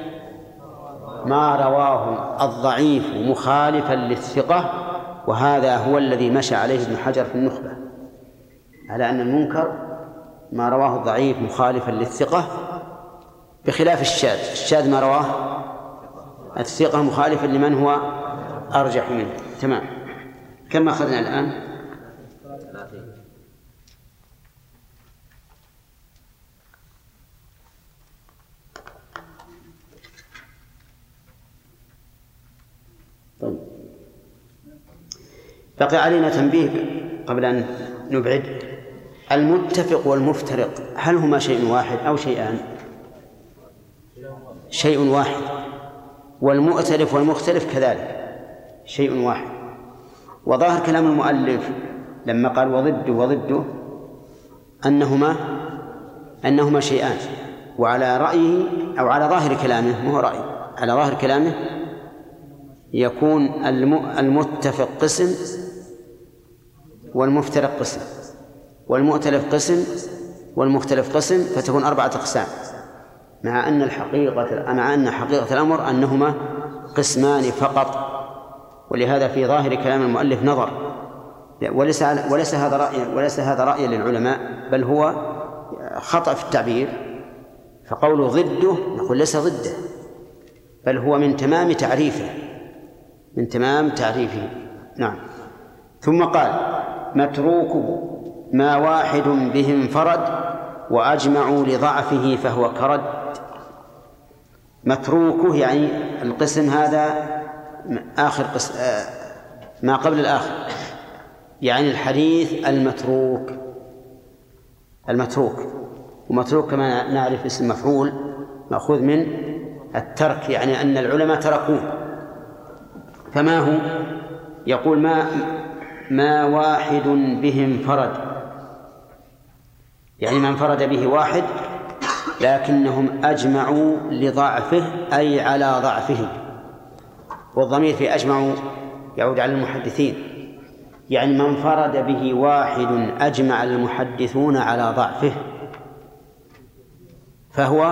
ما رواه الضعيف مخالفا للثقة، وهذا هو الذي مشى عليه ابن حجر في النخبة، على أن المنكر ما رواه الضعيف مخالفا للثقة بخلاف الشاذ ما رواه الثقة مخالفا لمن هو أرجح منه. تمام. كم أخذنا الآن؟ 30. طيب، بقي علينا تنبيه قبل أن نبعد. المتفق والمفترق هل هما شيء واحد أو شيئان؟ شيء واحد. والمؤتلف والمختلف كذلك شيء واحد. وظاهر كلام المؤلف لما قال وضده أنهما شيئان، وعلى رأيه أو على ظاهر كلامه، ما هو رأي، على ظاهر كلامه يكون المتفق قسم والمفترق قسم، والمؤتلف قسم والمختلف قسم، فتكون 4 أقسام، مع أن حقيقة الأمر أنهما قسمان فقط. ولهذا في ظاهر كلام المؤلف نظر، وليس هذا رأيا للعلماء، بل هو خطأ في التعبير. فقوله ضده نقول ليس ضده، بل هو من تمام تعريفه، نعم. ثم قال متروكه ما واحد به انفرد وأجمعوا لضعفه فهو كرد. متروكه يعني القسم هذا آخر قسم ما قبل الآخر، يعني الحديث المتروك، ومتروك كما نعرف اسم مفعول مأخوذ من الترك، يعني أن العلماء تركوه. فما هو؟ يقول ما واحد بهم فرد، يعني ما انفرد به واحد لكنهم أجمعوا لضعفه أي على ضعفه، والضمير في أجمعوا يعود على المحدثين، يعني ما انفرد به واحد أجمع المحدثون على ضعفه فهو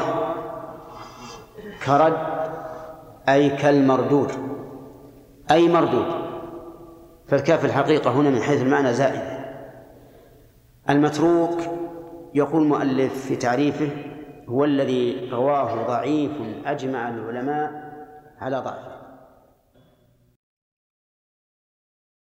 كرد أي كالمردود أي مردود، فالكاف الحقيقة هنا من حيث المعنى زائد. المتروك يقول المؤلف في تعريفه هو الذي رواه ضعيف أجمع العلماء على ضعفه.